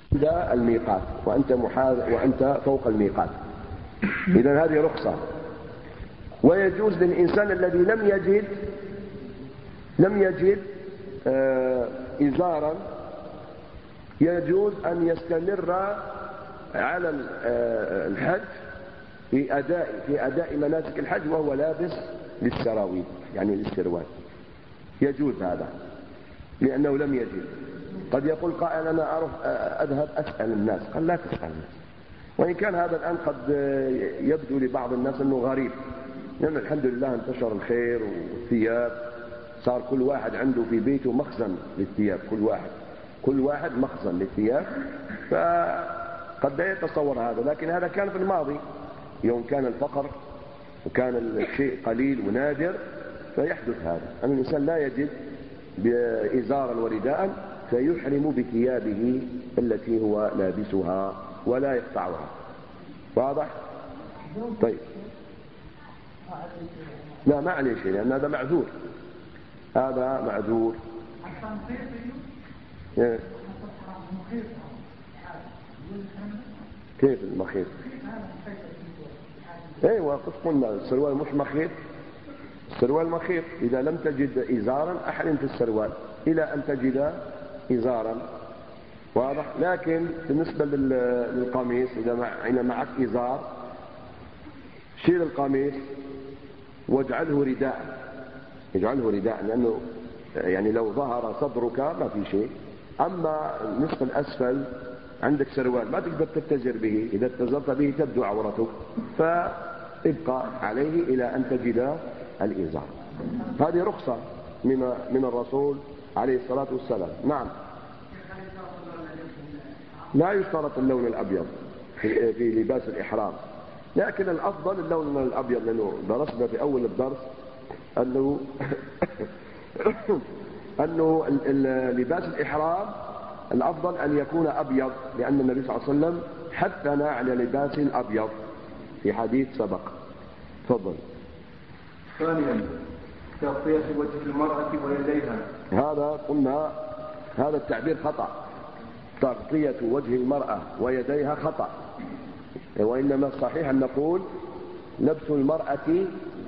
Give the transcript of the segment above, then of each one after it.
عند الميقات وأنت فوق الميقات، إذن هذه رخصة. ويجوز للإنسان الذي لم يجد إزارا، يجوز أن يستمر على الحج في أداء مناسك الحج وهو لابس للسراويل، يعني للسروال، يجوز هذا لأنه لم يجد. قد يقول قائل أنا أذهب أسأل الناس، قال لا تسأل الناس، وإن كان هذا الآن قد يبدو لبعض الناس أنه غريب، لأن الحمد لله انتشر الخير والثياب، صار كل واحد عنده في بيته مخزن للثياب، كل واحد مخزن للثياب، فقد لا يتصور هذا. لكن هذا كان في الماضي، يوم كان الفقر وكان الشيء قليل ونادر فيحدث هذا، أن الإنسان لا يجد بإزارا ورداء فيحرم بثيابه التي هو لابسها ولا يقطعها. واضح؟ طيب، لا ما عليه شيء لأن هذا معذور، هذا معذور. كيف المخيط؟ ايوه قد قلنا السروال مش مخيط، السروال مخيط. إذا لم تجد إزارا أحرم في السروال إلى أن تجد إزارا. واضح؟ لكن بالنسبة للقميص إذا معك إزار شيل القميص واجعله رداء، لأنه يعني لو ظهر صدرك ما في شيء. أما النصف الأسفل عندك سروال ما تقدر تتجر به، إذا اتجرت به تبدو عورتك، فابقى عليه إلى أن تجد الإزار. هذه رخصة من الرسول عليه الصلاة والسلام. نعم، لا يشترط اللون الأبيض في لباس الإحرام، لكن الأفضل اللون الأبيض، لأنه درسنا في أول الدرس أنه لباس الإحرام الأفضل أن يكون أبيض، لأن النبي صلى الله عليه وسلم حثنا على لباس الأبيض في حديث سبق. تفضل. ثانيا تغطية وجه المرأة ويديها. هذا قلنا هذا التعبير خطأ، تغطية وجه المرأة ويديها خطأ، وإنما الصحيح أن نقول لبس المرأة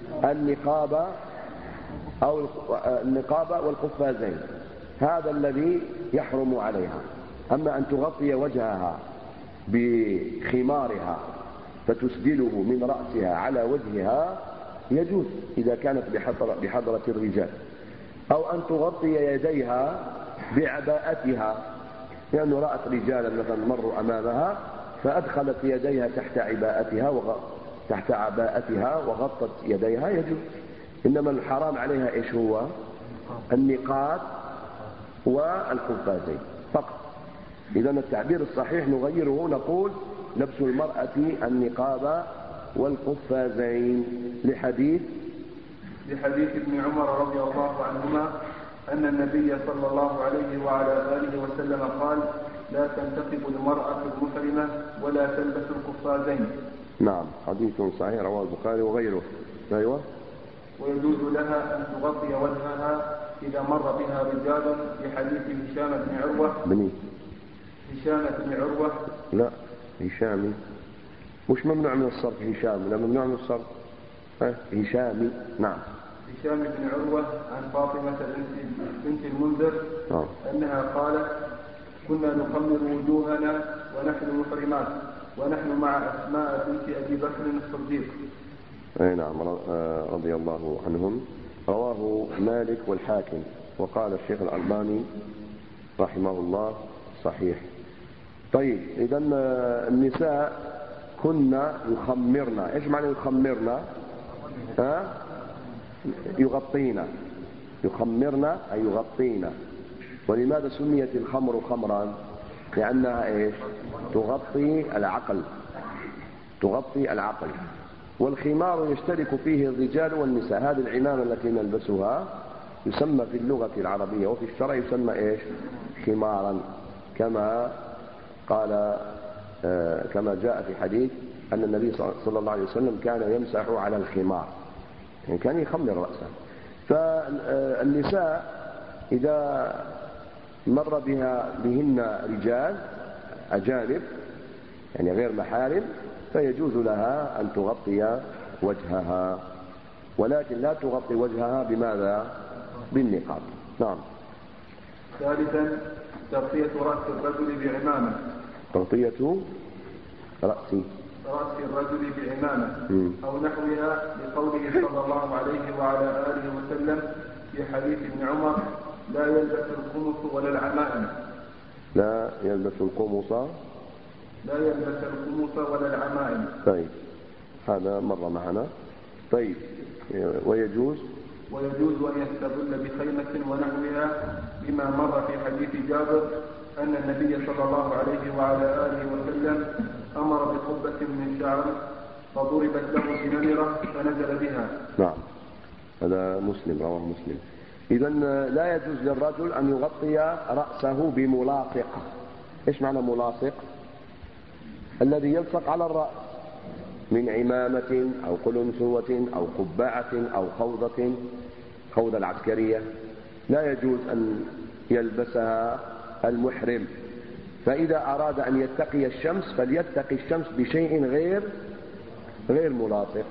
النقاب والقفازين، هذا الذي يحرم عليها. أما أن تغطي وجهها بخمارها فتسدله من رأسها على وجهها يجوز إذا كانت بحضرة الرجال، أو أن تغطي يديها بعباءتها، لأنه رأت رجالا مثلا مروا أمامها فأدخلت يديها تحت عباءتها وغطت يديها، يجوز. إنما الحرام عليها إيش هو؟ النقاب والقفازين فقط. إذا التعبير الصحيح نغيره، نقول لبس المرأة النقاب والقفازين لحديث ابن عمر رضي الله عنهما أن النبي صلى الله عليه وعلى آله وسلم قال: لا تنتقب المرأة المحرمة ولا تلبس القفازين. نعم، حديث صحيح رواه البخاري وغيره. أيوة. ويجوز لها أن تغطي وجهها إذا مر بها رجال في حديث هشام بن عروة. لا، هشامي مش ممنوع من الصرف، هشام لا ممنوع من الصرف، هشامي. نعم. هشام بن عروة عن فاطمة بنت المنذر أنها قالت: كنا نخمر وجوهنا ونحن محرمات ونحن مع أسماء بنت أبي بكر الصديق. أي نعم، رضي الله عنهم. رواه مالك والحاكم، وقال الشيخ الألباني رحمه الله صحيح. طيب، إذا النساء كنا يخمرن. إيش معنى يخمرن؟ يغطينا. يخمرن أي يغطينا. ولماذا سميت الخمر خمرا؟ لأنها إيش؟ تغطي العقل. والخمار يشترك فيه الرجال والنساء. هذه العمامة التي نلبسها يسمى في اللغة العربية وفي الشرع يسمى إيش؟ خمارا، كما جاء في حديث أن النبي صلى الله عليه وسلم كان يمسح على الخمار، يعني كان يخمر رأسه. فالنساء إذا مر بهن رجال أجانب يعني غير محارم فيجوز لها أن تغطي وجهها، ولكن لا تغطي وجهها بماذا؟ بالنقاب. نعم. ثالثا تغطية رأس الرجل بعمامة. تغطية رأس الرجل بعمامة أو نحوها، لقوله صلى الله عليه وعلى آله وسلم في حديث ابن عمر: لا يلبس القمص ولا العمائم. لا يلبس القمص ولا العمائم. طيب، هذا مر معنا. طيب، ويجوز أن يستظل بخيمة ونحوها، بما مر في حديث جابر أن النبي صلى الله عليه وعلى آله وسلم أمر بقبة من شعر فضربت له بنمرة فنزل بها. نعم، هذا مسلم، رواه مسلم. إذن لا يجوز للرجل أن يغطي رأسه بملاصق. إيش معنى ملاصق؟ الذي يلصق على الرأس من عمامة أو قلنسوة أو قبعة أو خوذة العسكرية، لا يجوز أن يلبسها المحرم. فإذا أراد أن يتقي الشمس فليتقي الشمس بشيء غير ملاصق،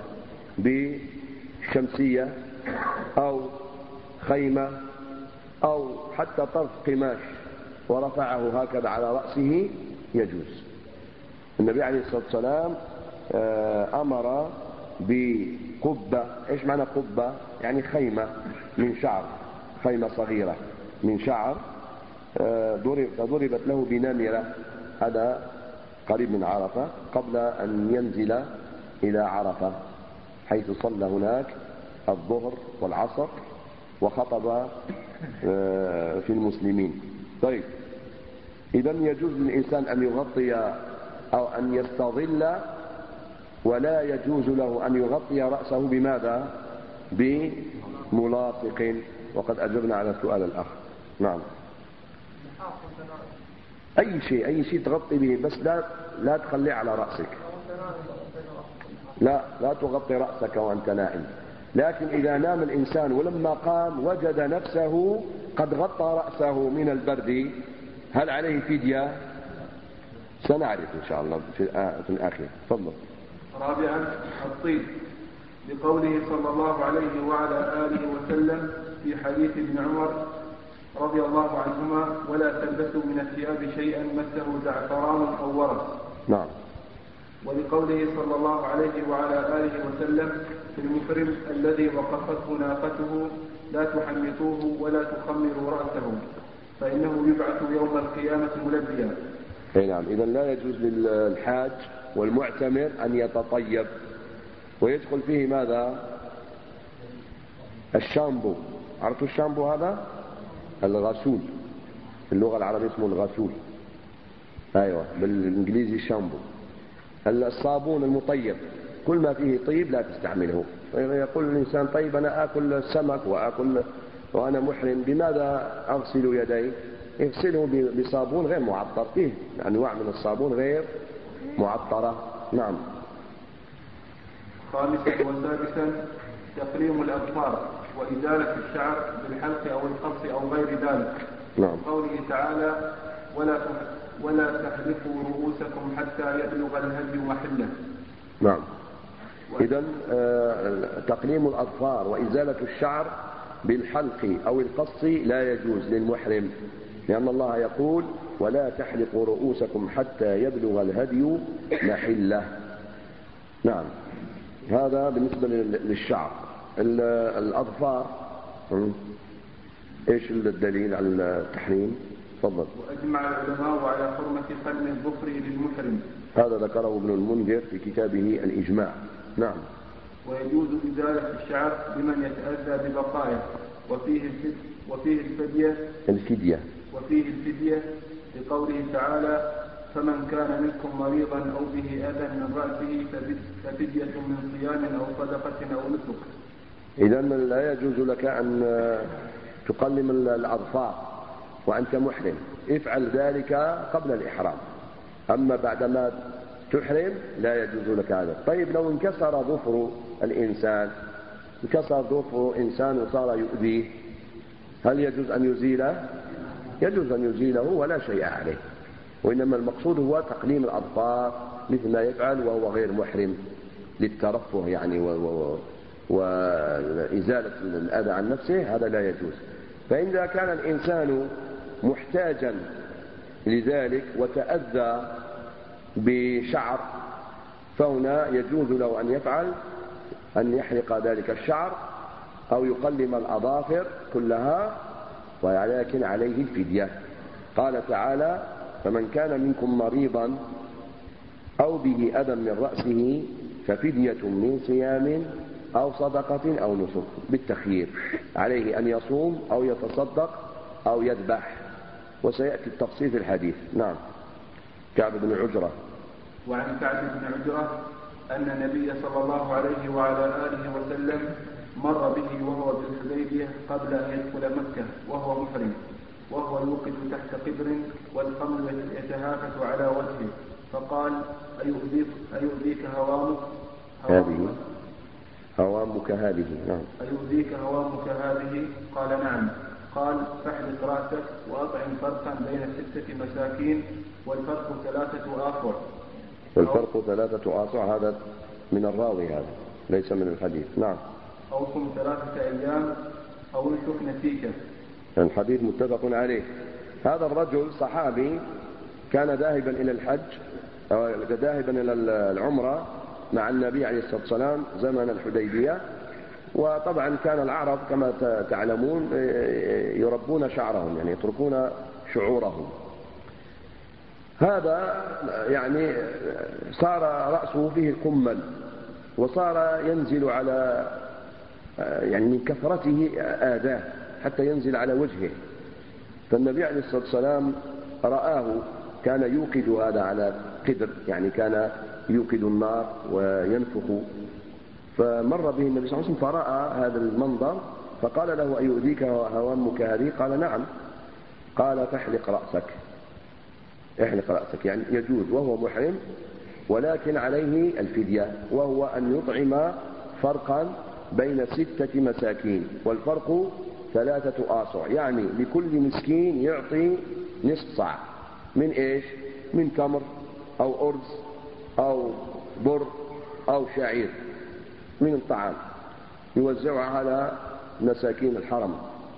بشمسية أو خيمة أو حتى طرف قماش ورفعه هكذا على رأسه يجوز. النبي عليه الصلاة والسلام أمر بقبة. إيش معنى قبة؟ يعني خيمة من شعر، خيمة صغيرة من شعر ضربت له بنمرة. هذا قريب من عرفة قبل أن ينزل إلى عرفة، حيث صلى هناك الظهر والعصر وخطب في المسلمين. طيب، إذن يجوز للإنسان أن يغطي أو أن يستظل، ولا يجوز له أن يغطي رأسه بماذا؟ بملاصق. وقد أجبنا على سؤال الأخ. نعم. أي شيء تغطي به، بس لا تخليه على رأسك. لا تغطي رأسك وأنت نائم. لكن إذا نام الإنسان ولما قام وجد نفسه قد غطى رأسه من البرد، هل عليه فدية؟ سنعرف إن شاء الله في الآخر. تفضل. رابعا الطيب، لقوله صلى الله عليه وعلى آله وسلم في حديث ابن عمر رضي الله عنهما: ولا تلبسوا من الثياب شيئا مسه زعفران أو ورق. نعم. ولقوله صلى الله عليه وعلى آله وسلم في المحرم الذي وقفته ناقته: لا تحنطوه ولا تخمروا رأسه فإنه يبعث يوم القيامة ملبيا. أي نعم. إذن لا يجوز للحاج والمعتمر أن يتطيب، ويدخل فيه ماذا؟ الشامبو. عرفتوا الشامبو هذا؟ الغسول، في اللغة العربية اسمه الغسول. أيوة، بالإنجليزي الشامبو. الصابون المطيب، كل ما فيه طيب لا تستعمله. يقول الإنسان: طيب أنا آكل سمك وأنا محرم، بماذا أغسل يدي؟ اغسله بصابون غير معطر، فيه أنواع من الصابون غير معطرة. نعم. خامسا وسادسا تقليم الأظفار وإزالة الشعر بالحلق أو القص أو غير ذلك. نعم. قوله تعالى: ولا تحلقوا رؤوسكم حتى يبلغ الهدي محله. نعم. إذن تقليم الأظفار وإزالة الشعر بالحلق أو القص لا يجوز للمحرم، لأن الله يقول: ولا تحلقوا رؤوسكم حتى يبلغ الهدي محله. نعم. هذا بالنسبة للشعر. الأظفار، إيش الدليل على التحريم؟ تفضل. وأجمع العلماء على حرمة قلم الظفر للمحرم. هذا ذكره ابن المنذر في كتابه الإجماع. نعم. ويجوز إزالة الشعر لمن يتأذى ببقايا، وفيه الفدية لقوله تعالى: فمن كان منكم مريضا أو به أذى من رأسه ففدية من صيام أو صدقة أو نسك. إذن لا يجوز لك أن تقلم الأظفار وأنت محرم، افعل ذلك قبل الإحرام. أما بعدما تحرم لا يجوز لك هذا. طيب، لو انكسر ظفر الإنسان، وصار يؤذيه، هل يجوز أن يزيله؟ يجوز أن يزيله ولا شيء عليه. وإنما المقصود هو تقليم الأظفار مثل ما يفعل وهو غير محرم للترفه يعني وإزالة الأذى عن نفسه، هذا لا يجوز. فإذا كان الإنسان محتاجا لذلك وتأذى بشعر، فهنا يجوز له أن يفعل أن يحلق ذلك الشعر أو يقلم الأظافر كلها، ولكن عليه الفدية. قال تعالى: فمن كان منكم مريضا أو به أذى من رأسه ففدية من صيام أو صدقة أو نسك، بالتخيير، عليه أن يصوم أو يتصدق أو يذبح، وسيأتي التفصيل في الحديث. نعم. كعب بن عجرة. وعن كعب بن عجرة أن النبي صلى الله عليه وعلى آله وسلم مر به وهو بالحديبية قبل أن يدخل مكة وهو محرم، وهو يوقد تحت قدر والخمر يتهافت على وجهه، فقال: أيؤذيك هوامك هذه؟ نعم. أيؤذيك هوامك هذه؟ قال: نعم. قال: فاحلق رأسك وأطعم فرقا بين 6 مساكين والفرق 3 آصع. والفرق 3 آصع هذا من الراوي، هذا ليس من الحديث. نعم. أو صم 3 أيام أو انشك نسيكا. الحديث متفق عليه. هذا الرجل صحابي كان ذاهبا إلى الحج أو ذاهبا إلى العمرة مع النبي عليه الصلاة والسلام زمن الحديبية، وطبعا كان العرب كما تعلمون يربون شعرهم، يعني يتركون شعورهم. هذا يعني صار رأسه فيه قمل، وصار ينزل على يعني من كثرته آذاه حتى ينزل على وجهه. فالنبي عليه الصلاة والسلام رآه كان يوقد هذا على قدر، يعني كان يوقد النار وينفخ، فمر به النبي صلى الله عليه وسلم فرأى هذا المنظر فقال له: أيؤذيك هوامك هذه؟ قال: نعم. قال: فاحلق رأسك. احلق رأسك، يعني يجوز وهو محرم، ولكن عليه الفدية، وهو أن يطعم فرقا بين 6 مساكين، والفرق 3 آصع، يعني لكل مسكين يعطي نصف صاع من إيش؟ من تمر أو أرز أو بر أو شعير من الطعام، يوزعها على مساكين الحرم.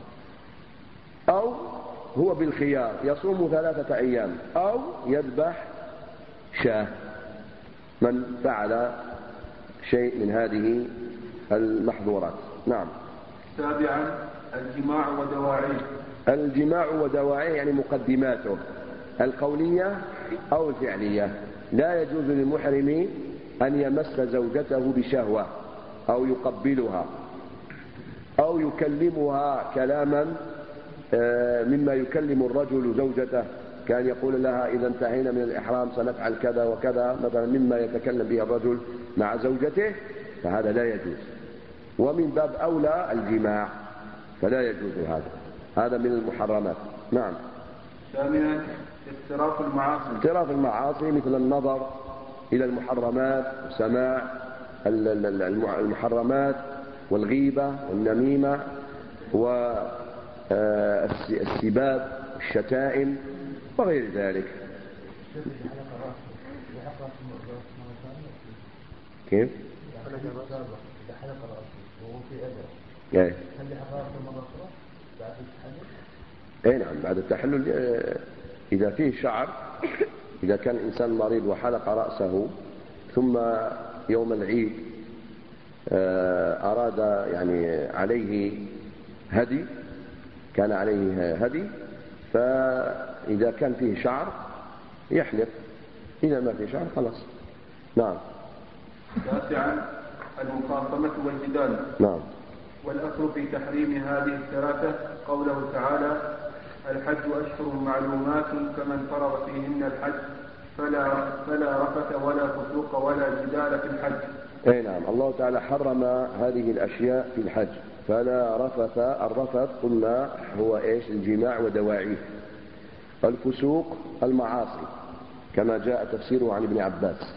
أو هو بالخيار يصوم 3 أيام أو يذبح شاة، من فعل شيء من هذه المحظورات. نعم. 7. الجماع ودواعيه. الجماع ودواعيه يعني مقدماته القولية أو الفعلية. لا يجوز للمحرم أن يمس زوجته بشهوة أو يقبلها أو يكلمها كلاما مما يكلم الرجل زوجته، كان يقول لها: إذا انتهينا من الإحرام سنفعل كذا وكذا، مثلا مما يتكلم به الرجل مع زوجته، فهذا لا يجوز. ومن باب أولى الجماع، فلا يجوز هذا من المحرمات. نعم. 8. اقتراف المعاصي. اقتراف المعاصي مثل النظر إلى المحرمات وسماع المحرمات والغيبة والنميمة والسباب والشتائم وغير ذلك. كيف؟ اي نعم، بعد التحلل إذا فيه شعر، إذا كان الإنسان مريض وحلق رأسه ثم يوم العيد أراد يعني عليه هدي، كان عليه هدي، فإذا كان فيه شعر يحلق، إذا ما فيه شعر خلاص. نعم. 9. المخاصمة والجدال. نعم. والأصل في تحريم هذه 3 قوله تعالى: الحج أشهر معلومات فمن فرض فيهن الحج فلا رفث ولا فسوق ولا جدال في الحج. أي نعم، الله تعالى حرم هذه الأشياء في الحج، فلا رفث. الرفث قلنا هو إيش؟ الجماع ودواعيه. الفسوق المعاصي كما جاء تفسيره عن ابن عباس،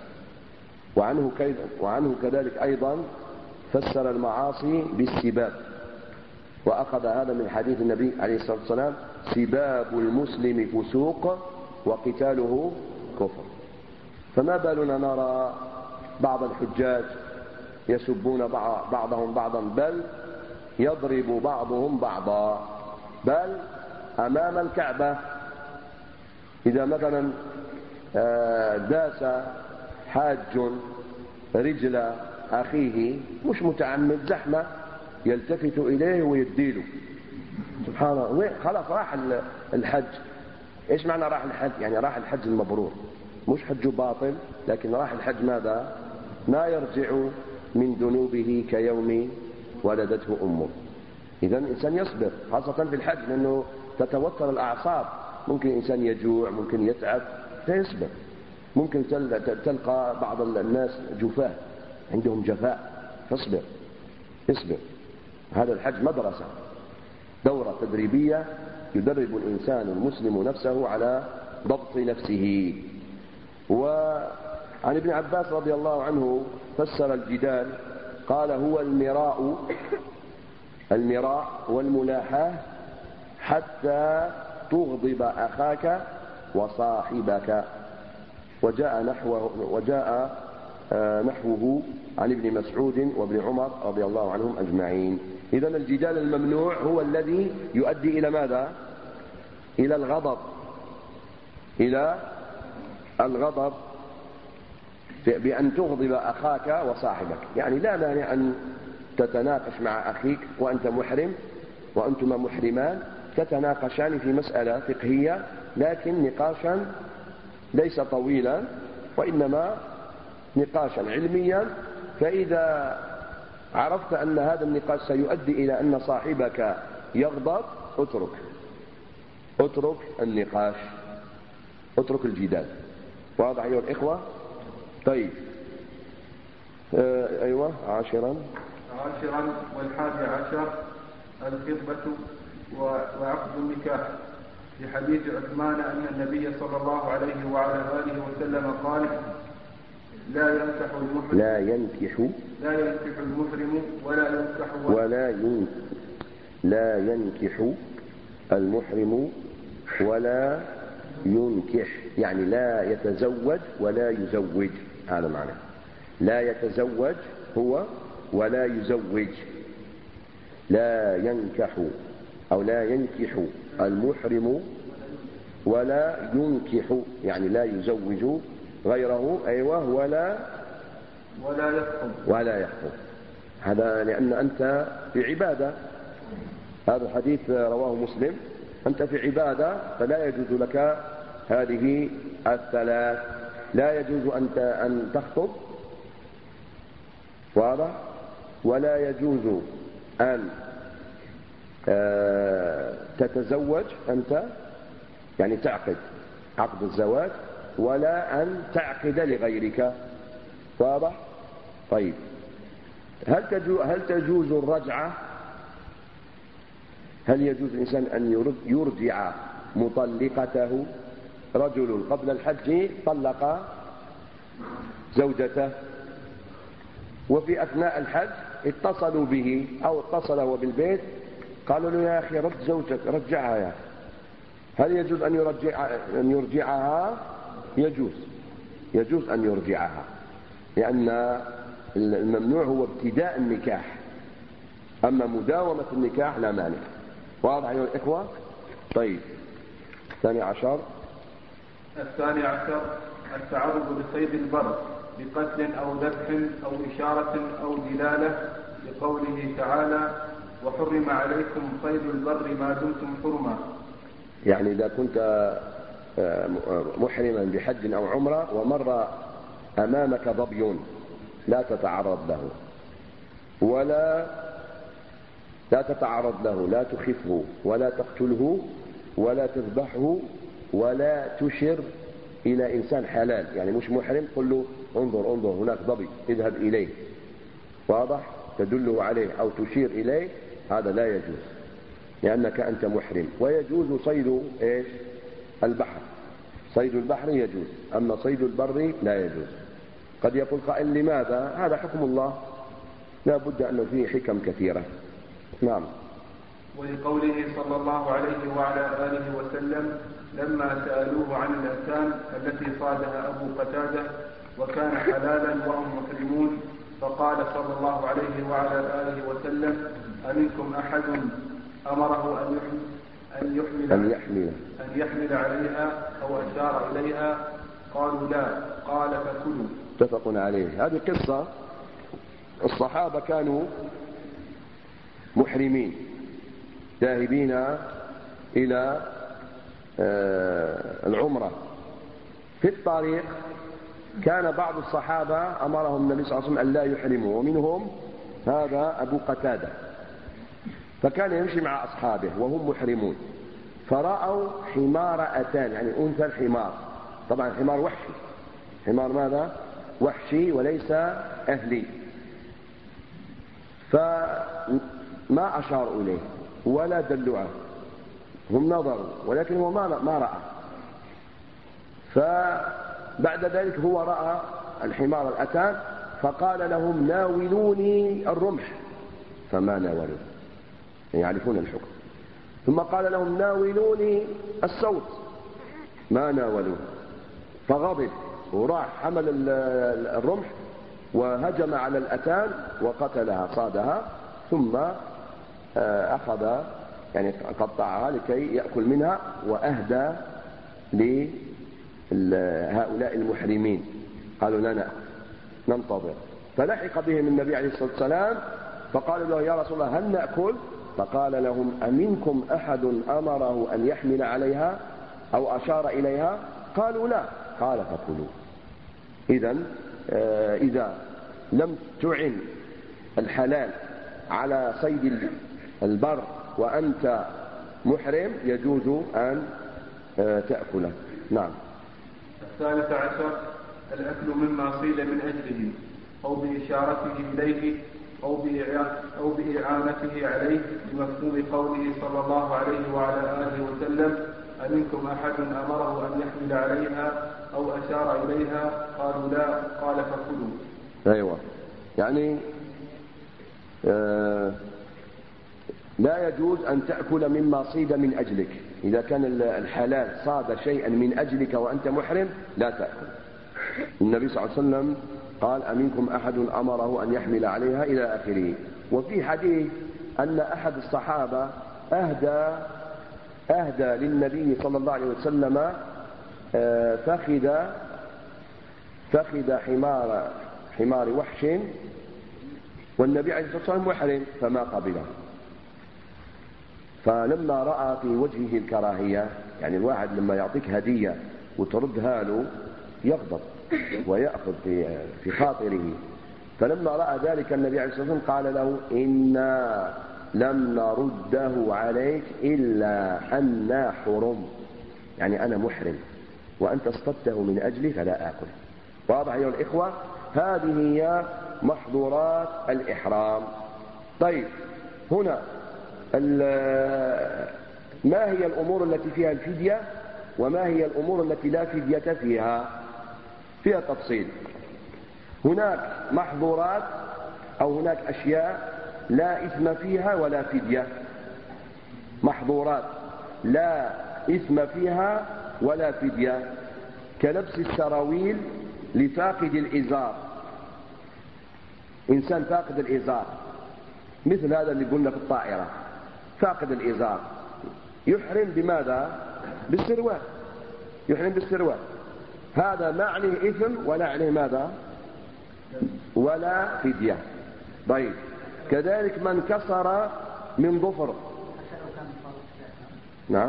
وعنه كذلك أيضا فسر المعاصي بالسباب، وأخذ هذا من حديث النبي عليه الصلاة والسلام: سباب المسلم فسوق وقتاله كفر. فما بالنا نرى بعض الحجاج يسبون بعضهم بعضا، بل يضرب بعضهم بعضا، بل أمام الكعبة إذا مثلا داس حاج رجل أخيه مش متعمد زحمة يلتفت إليه ويديله، سبحان الله، خلاص راح الحج. إيش معنى راح الحج؟ يعني راح الحج المبرور، مش حج باطل، لكن راح الحج ماذا؟ ما يرجع من ذنوبه كيوم ولدته أمه. إذن الإنسان يصبر خاصة في الحج، لأنه تتوتر الأعصاب، ممكن الإنسان يجوع، ممكن يتعب، فيصبر. ممكن تلقى بعض الناس جفاة عندهم جفاء، فاصبر، اصبر. هذا الحج مدرسة، دورة تدريبية يدرب الإنسان المسلم نفسه على ضبط نفسه. وعن ابن عباس رضي الله عنه فسر الجدال قال: هو المراء والملاحاة حتى تغضب أخاك وصاحبك. وجاء نحوه عن ابن مسعود وابن عمر رضي الله عنهم أجمعين. إذن الجدال الممنوع هو الذي يؤدي إلى ماذا؟ إلى الغضب بأن تغضب أخاك وصاحبك. يعني لا مانع أن تتناقش مع أخيك وأنت محرم وأنتما محرمان، تتناقشان في مسألة فقهية، لكن نقاشا ليس طويلا، وإنما نقاشا علميا. فإذا عرفت أن هذا النقاش سيؤدي إلى أن صاحبك يغضب، اترك النقاش، اترك الجدال. واضح أيها الإخوة؟ طيب، أيوة. عاشرا والحادي عشر الخطبة وعقد النكاح، في حديث عثمان أن النبي صلى الله عليه وعلى آله وسلم قال: لا ينكح المحرم ولا ينكح، يعني لا يتزوج ولا يزوج. هذا معنى لا يتزوج هو ولا يزوج. لا ينكح أو لا ينكح المحرم ولا ينكح، يعني لا يزوج غيره، أيوة، ولا يخطب. هذا لأن أنت في عبادة. هذا الحديث رواه مسلم. أنت في عبادة، فلا يجوز لك هذه الثلاث. لا يجوز أن تخطب، واضح، ولا يجوز أن تتزوج أنت، يعني تعقد عقد الزواج، ولا أن تعقد لغيرك. واضح؟ طيب، هل تجوز الرجعة؟ هل يجوز الإنسان أن يرجع مطلقته؟ رجل قبل الحج طلق زوجته، وفي أثناء الحج اتصلوا به أو اتصل هو بالبيت، قالوا له: يا أخي رد زوجك، رجعها يا أخي. هل يجوز أن يرجعها؟ يجوز أن يرجعها، لأن الممنوع هو ابتداء النكاح، أما مداومة النكاح لا مانع. واضح أيها الإخوة؟ طيب، الثاني عشر التعرض لصيد البر بقتل أو ذبح أو إشارة أو دلالة، لقوله تعالى: وحرم عليكم صيد البر ما دمتم حرما. يعني إذا كنت محرما بحج أو عمرة ومر أمامك ظبي، لا تتعرض له، لا تخفه ولا تقتله ولا تذبحه ولا تشر إلى إنسان حلال، يعني مش محرم، قل له: انظر هناك ظبي، اذهب إليه. واضح؟ تدله عليه أو تشير إليه، هذا لا يجوز، لأنك أنت محرم. ويجوز صيد إيش؟ البحر. صيد البحر يجوز، أما صيد البر لا يجوز. قد يقول قائل: لماذا؟ هذا حكم الله، لا بد أنه فيه حكم كثيرة. نعم. ولقوله صلى الله عليه وعلى آله وسلم لما سألوه عن الأتان التي صادها أبو قتادة وكان حلالا وهم محرمون فقال صلى الله عليه وعلى آله وسلم أمنكم أحد أمره أن يحمل عليها أو أشار إليها؟ قالوا لا. قال فكلوا. متفق عليه. هذه قصة الصحابة كانوا محرمين ذاهبين إلى العمرة. في الطريق كان بعض الصحابة أمرهم النبي صلى الله عليه وسلم أن لا يحرموا، ومنهم هذا أبو قتادة، فكان يمشي مع أصحابه وهم محرمون، فرأوا حمار أتان، يعني أنثى الحمار، طبعا حمار وحشي، حمار ماذا؟ وحشي وليس أهلي، فما أشاروا إليه ولا دلوا، هم نظروا ولكن هو ما رأى. فبعد ذلك هو رأى الحمار الأتان فقال لهم ناولوني الرمح، فما ناولوه، يعرفون الحكم. ثم قال لهم ناولوني الصوت، ما ناولوه، فغضب وراح حمل الرمح وهجم على الأتان وقتلها، صادها، ثم أخذ يعني قطعها لكي يأكل منها وأهدى لهؤلاء المحرمين. قالوا لا نأكل، ننتظر. فلحق بهم النبي عليه الصلاة والسلام فقالوا له يا رسول الله هل نأكل؟ فقال لهم أمنكم أحد أمره أن يحمل عليها أو أشار إليها؟ قالوا لا. قال فكلوا. إذا لم تعن الحلال على صيد البر وأنت محرم يجوز أن تأكله. نعم. 13 الأكل مما صيد من أجله أو بإشارته إليه أو بإعانته عليه بمفهوم قوله صلى الله عليه وعلى آله وسلم أمنكم أحد أمره أن يحمل عليها أو أشار إليها؟ قالوا لا. قال فكلوا. أيوة، يعني لا يجوز أن تأكل مما صيد من أجلك. إذا كان الحلال صاد شيئا من أجلك وأنت محرم لا تأكل. النبي صلى الله عليه وسلم قال أمنكم أحد أمره أن يحمل عليها إلى آخره. وفي حديث أن أحد الصحابة أهدى للنبي صلى الله عليه وسلم فخذ حمار وحش، والنبي عليه الصلاة والسلام محرم فما قبله. فلما رأى في وجهه الكراهية، يعني الواحد لما يعطيك هدية وتردها له يغضب ويأخذ في خاطره، فلما رأى ذلك النبي عليه الصلاة والسلام قال له إنا لم نرده عليك إلا أننا حرم، يعني أنا محرم وأنت اصطدته من أجلي فلا آكل. واضح أيها الإخوة؟ هذه هي محظورات الإحرام. طيب، هنا ما هي الأمور التي فيها الفدية وما هي الأمور التي لا فدية فيها؟ فيها تفصيل. هناك محظورات أو هناك أشياء لا إثم فيها ولا فدية. محظورات لا إثم فيها ولا فدية، كلبس السراويل لفاقد الإزار. إنسان فاقد الإزار مثل هذا اللي قلنا في الطائرة، فاقد الإزار يحرم بماذا؟ بالسروال، يحرم بالسروال. هذا ما عليه إثم ولا عليه ماذا؟ ولا فدية. طيب، كذلك من كسر من ظفر. نعم.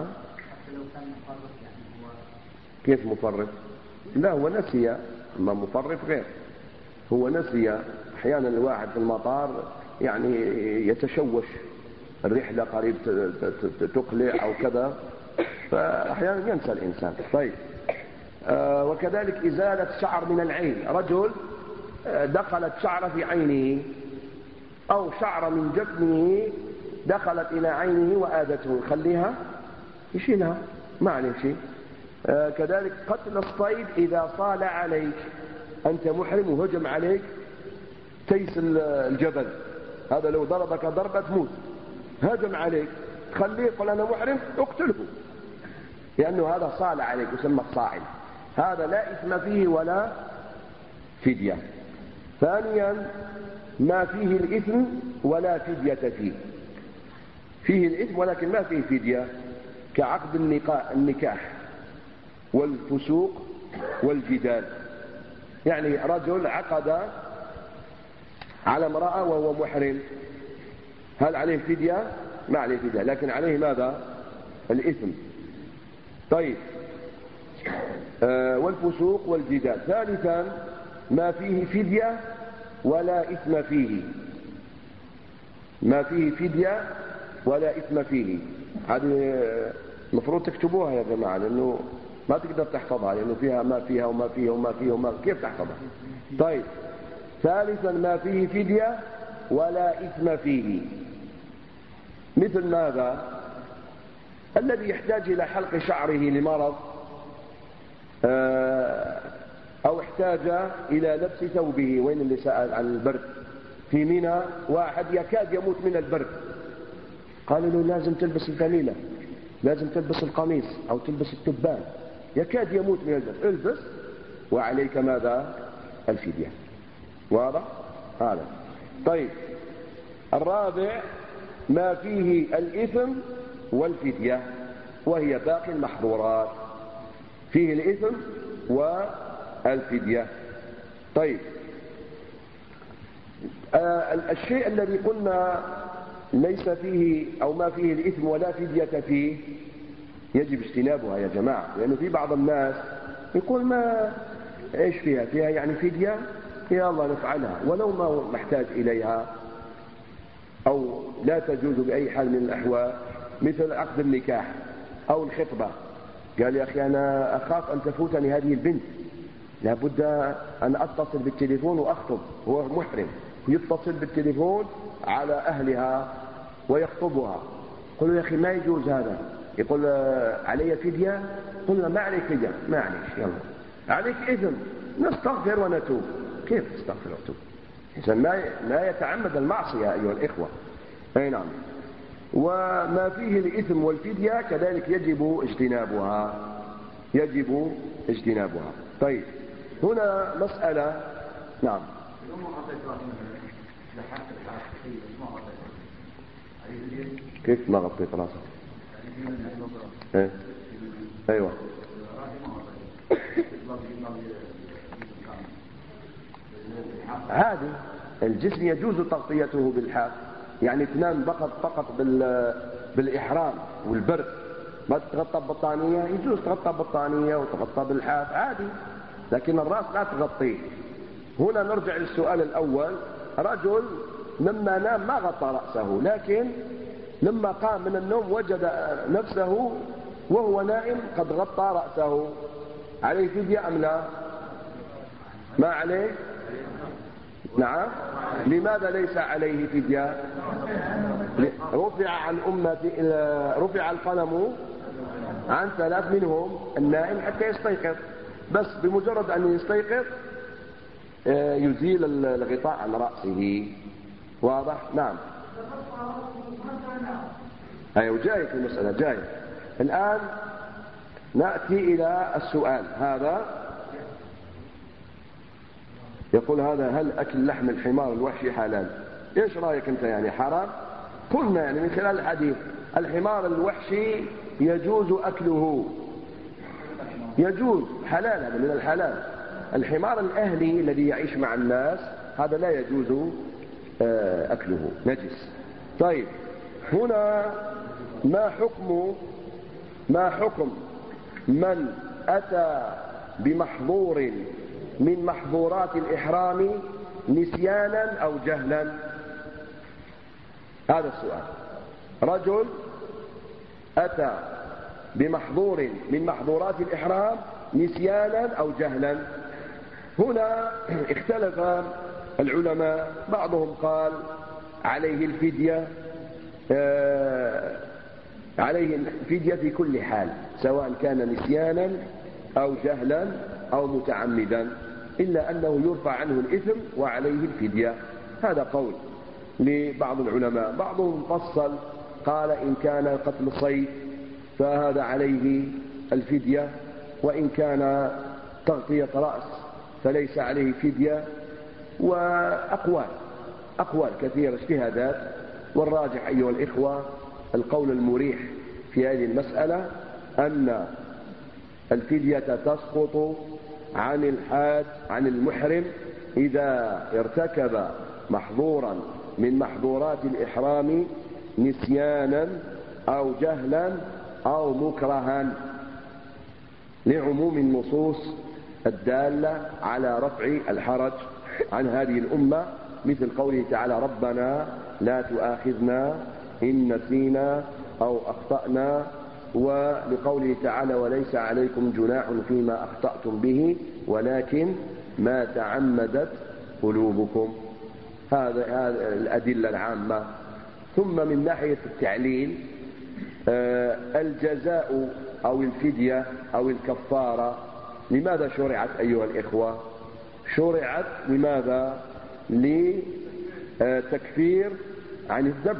كيف مفرط؟ لا، هو نسي، أما مفرط غير. هو نسي. أحيانا الواحد في المطار يعني يتشوش، الرحلة قريب تقلع أو كذا، فأحيانا ينسى الإنسان. طيب، وكذلك إزالة شعر من العين. رجل دخلت شعر في عينه أو شعر من جفنه دخلت إلى عينه وآذته، خليها يشيلها، ما عليه شيء. كذلك قتل الصيد إذا صال عليك، أنت محرم وهجم عليك تيس الجبل، هذا لو ضربك ضربة تموت، هجم عليك تخليه يقول أنا محرم اقتله، لأنه هذا صال عليك، يسمى الصائل، هذا لا إثم فيه ولا فدية. ثانيا ما فيه الإثم ولا فدية فيه، فيه الإثم ولكن ما فيه فدية، كعقد النكاح والفسوق والجدال. يعني رجل عقد على امرأة وهو محرم، هل عليه فدية؟ ما عليه فدية، لكن عليه ماذا؟ الإثم. طيب، والفسوق والجدال. ثالثا ما فيه فدية ولا إثم فيه، ما فيه فدية ولا إثم فيه. هذه المفروض تكتبوها يا جماعة، لأنه ما تقدر تحفظها، لأنه فيها ما فيها وما فيها وما فيها وما فيها. كيف تحفظها؟ طيب، ثالثا ما فيه فدية ولا إثم فيه. مثل ماذا؟ الذي يحتاج إلى حلق شعره لمرض، أو احتاج إلى لبس ثوبه. وين اللي سأل عن البرد؟ في منى واحد يكاد يموت من البرد، قالوا له لازم تلبس الفانيلة، لازم تلبس القميص أو تلبس التبان، يكاد يموت من البرد، البس وعليك ماذا؟ الفدية. واضح هذا؟ طيب، الرابع ما فيه الإثم والفدية، وهي باقي المحظورات، فيه الإثم والفدية. طيب، الشيء الذي قلنا ليس فيه أو ما فيه الإثم ولا فدية فيه يجب اجتنابها يا جماعة، لأنه في بعض الناس يقول ما إيش فيها يعني فدية، يا الله نفعلها ولو ما نحتاج إليها، أو لا تجوز بأي حال من الأحوال، مثل عقد النكاح أو الخطبة. قال يا أخي أنا أخاف أن تفوتني هذه البنت، لابد أن أتصل بالتليفون وأخطب، هو محرم يتصل بالتليفون على أهلها ويخطبها. قل يا أخي ما يجوز هذا، يقول علي فدية، قلنا ما عليك فدية، ما عليك، يلا عليك إثم، نستغفر ونتوب. كيف تستغفر وتوب؟ إنسان ما يتعمد المعصية أيها الإخوة. أي نعم. وما فيه الإثم والفدية كذلك يجب اجتنابها، يجب اجتنابها. طيب، هنا مسألة. نعم. كيف ما غطيت راسك؟ ايه؟ ايوه. عادي، الجسم يجوز تغطيته بالحاف، يعني تنام فقط بالإحرام والبرد، ما تتغطى ببطانية، يجوز تغطى ببطانية وتغطى بالحاف عادي، لكن الرأس لا تغطيه. هنا نرجع للسؤال الأول، رجل لما نام ما غطى رأسه، لكن لما قام من النوم وجد نفسه وهو نائم قد غطى رأسه، عليه فدية أم لا؟ ما عليه؟ نعم. لماذا ليس عليه فدية؟ رفع القلم عن 3 منهم النائم حتى يستيقظ، بس بمجرد أن يستيقظ يزيل الغطاء عن رأسه. واضح؟ نعم. أيوة، جاي في المسألة، جاي. الآن نأتي إلى السؤال هذا. يقول هذا: هل أكل لحم الحمار الوحشي حلال؟ إيش رأيك أنت؟ يعني حرام؟ قلنا يعني من خلال الحديث الحمار الوحشي يجوز أكله، يجوز، حلال، هذا من الحلال. الحمار الأهلي الذي يعيش مع الناس هذا لا يجوز أكله، نجس. طيب، هنا ما حكم من أتى بمحظور من محظورات الإحرام نسيانا أو جهلا؟ هذا السؤال. رجل أتى بمحظور من محظورات الإحرام نسيانا أو جهلا. هنا اختلف العلماء، بعضهم قال عليه الفدية، عليه الفدية في كل حال، سواء كان نسيانا أو جهلا أو متعمدا، إلا أنه يرفع عنه الإثم وعليه الفدية. هذا قول لبعض العلماء. بعضهم فصل قال إن كان قتل صيد فهذا عليه الفدية، وإن كان تغطية رأس فليس عليه فدية. وأقوال كثيرة، اجتهادات. والراجح أيها الإخوة القول المريح في هذه المسألة أن الفدية تسقط عن الحاج عن المحرم إذا ارتكب محظورا من محظورات الإحرام نسيانا أو جهلا أو مكرها، لعموم النصوص الدالة على رفع الحرج عن هذه الأمة، مثل قوله تعالى ربنا لا تؤاخذنا إن نسينا أو أخطأنا، ولقوله تعالى وليس عليكم جناح فيما أخطأتم به ولكن ما تعمدت قلوبكم. هذا الأدلة العامة. ثم من ناحية التعليل، الجزاء أو الفدية أو الكفارة لماذا شرعت أيها الإخوة؟ شرعت لماذا؟ لتكفير عن الذنب.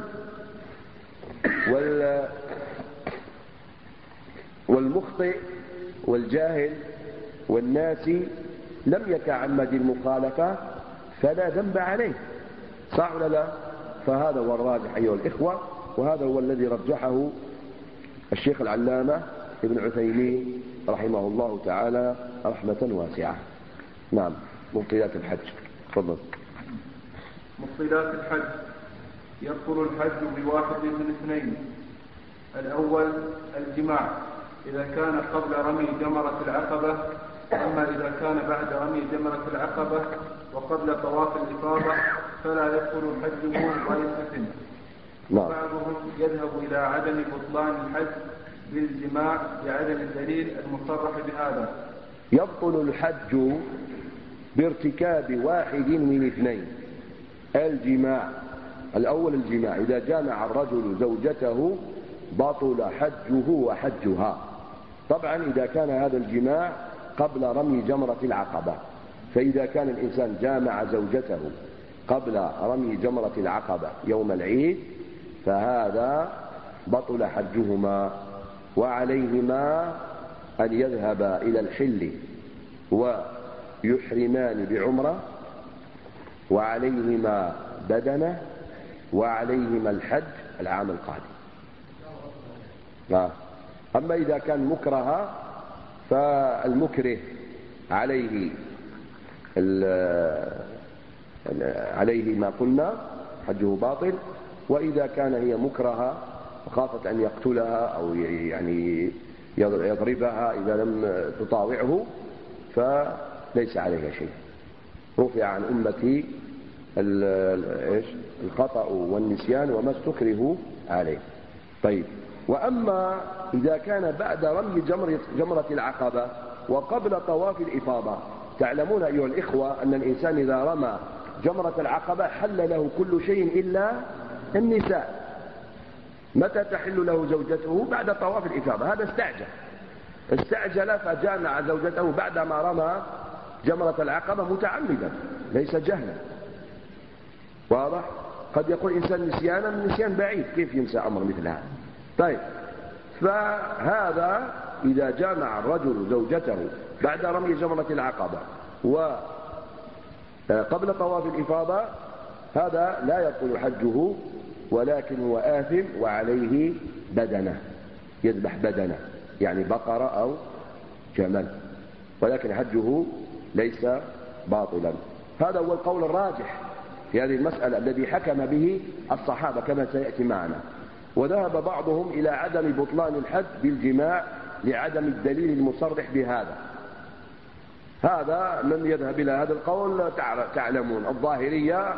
والمخطئ والجاهل والناسي لم يتعمد المخالفة فلا ذنب عليه، صح ولا لا؟ فهذا هو الراجح أيها الإخوة، وهذا هو الذي رجحه الشيخ العلامة ابن عثيمين رحمه الله تعالى رحمة واسعة. نعم. مبطلات الحج، تفضل. مبطلات الحج: يبطل الحج بواحد من اثنين: الأول الجماع إذا كان قبل رمي جمرة العقبة، أما إذا كان بعد رمي جمرة العقبة وقبل طواف الإفاضة فلا يبطل حجه ولا إثم. بعضهم يذهب إلى عدم بطلان الحج بالجماع لعدم الدليل المصرح بهذا. يبطل الحج بارتكاب واحد من اثنين: الجماع. الأول الجماع، إذا جامع الرجل زوجته بطل حجه وحجها. طبعا إذا كان هذا الجماع قبل رمي جمرة العقبة، فإذا كان الإنسان جامع زوجته قبل رمي جمرة العقبة يوم العيد فهذا بطل حجهما، وعليهما أن يذهبا إلى الحل ويحرمان بعمرة، وعليهما بدنة، وعليهما الحج العام القادم. أما إذا كان مكرها فالمكره عليه ما قلنا حجه باطل. وإذا كان هي مكرها وخافت أن يقتلها أو يعني يضربها إذا لم تطاوعه فليس عليها شيء، رفع عن أمتي الخطأ والنسيان وما استكرهوا عليه. طيب، وأما إذا كان بعد رمي جمرة العقبة وقبل طواف الإفاضة، تعلمون أيها الإخوة أن الإنسان إذا رمى جمرة العقبة حل له كل شيء إلا النساء. متى تحل له زوجته؟ بعد طواف الإفاضة. هذا استعجل فجامع زوجته بعدما رمى جمرة العقبة متعمدا ليس جهلا. واضح؟ قد يقول إنسان نسيانا، النسيان بعيد، كيف ينسى أمر مثل هذا؟ طيب، فهذا إذا جامع الرجل زوجته بعد رمي جمرة العقبة وقبل طواف الإفاضة هذا لا يبطل حجه، ولكن هو آثم وعليه بدنة، يذبح بدنة يعني بقرة أو جمل، ولكن حجه ليس باطلا. هذا هو القول الراجح في هذه المسألة الذي حكم به الصحابة كما سيأتي معنا. وذهب بعضهم إلى عدم بطلان الحج بالجماع لعدم الدليل المصرح بهذا. هذا من يذهب إلى هذا القول تعلمون الظاهرية،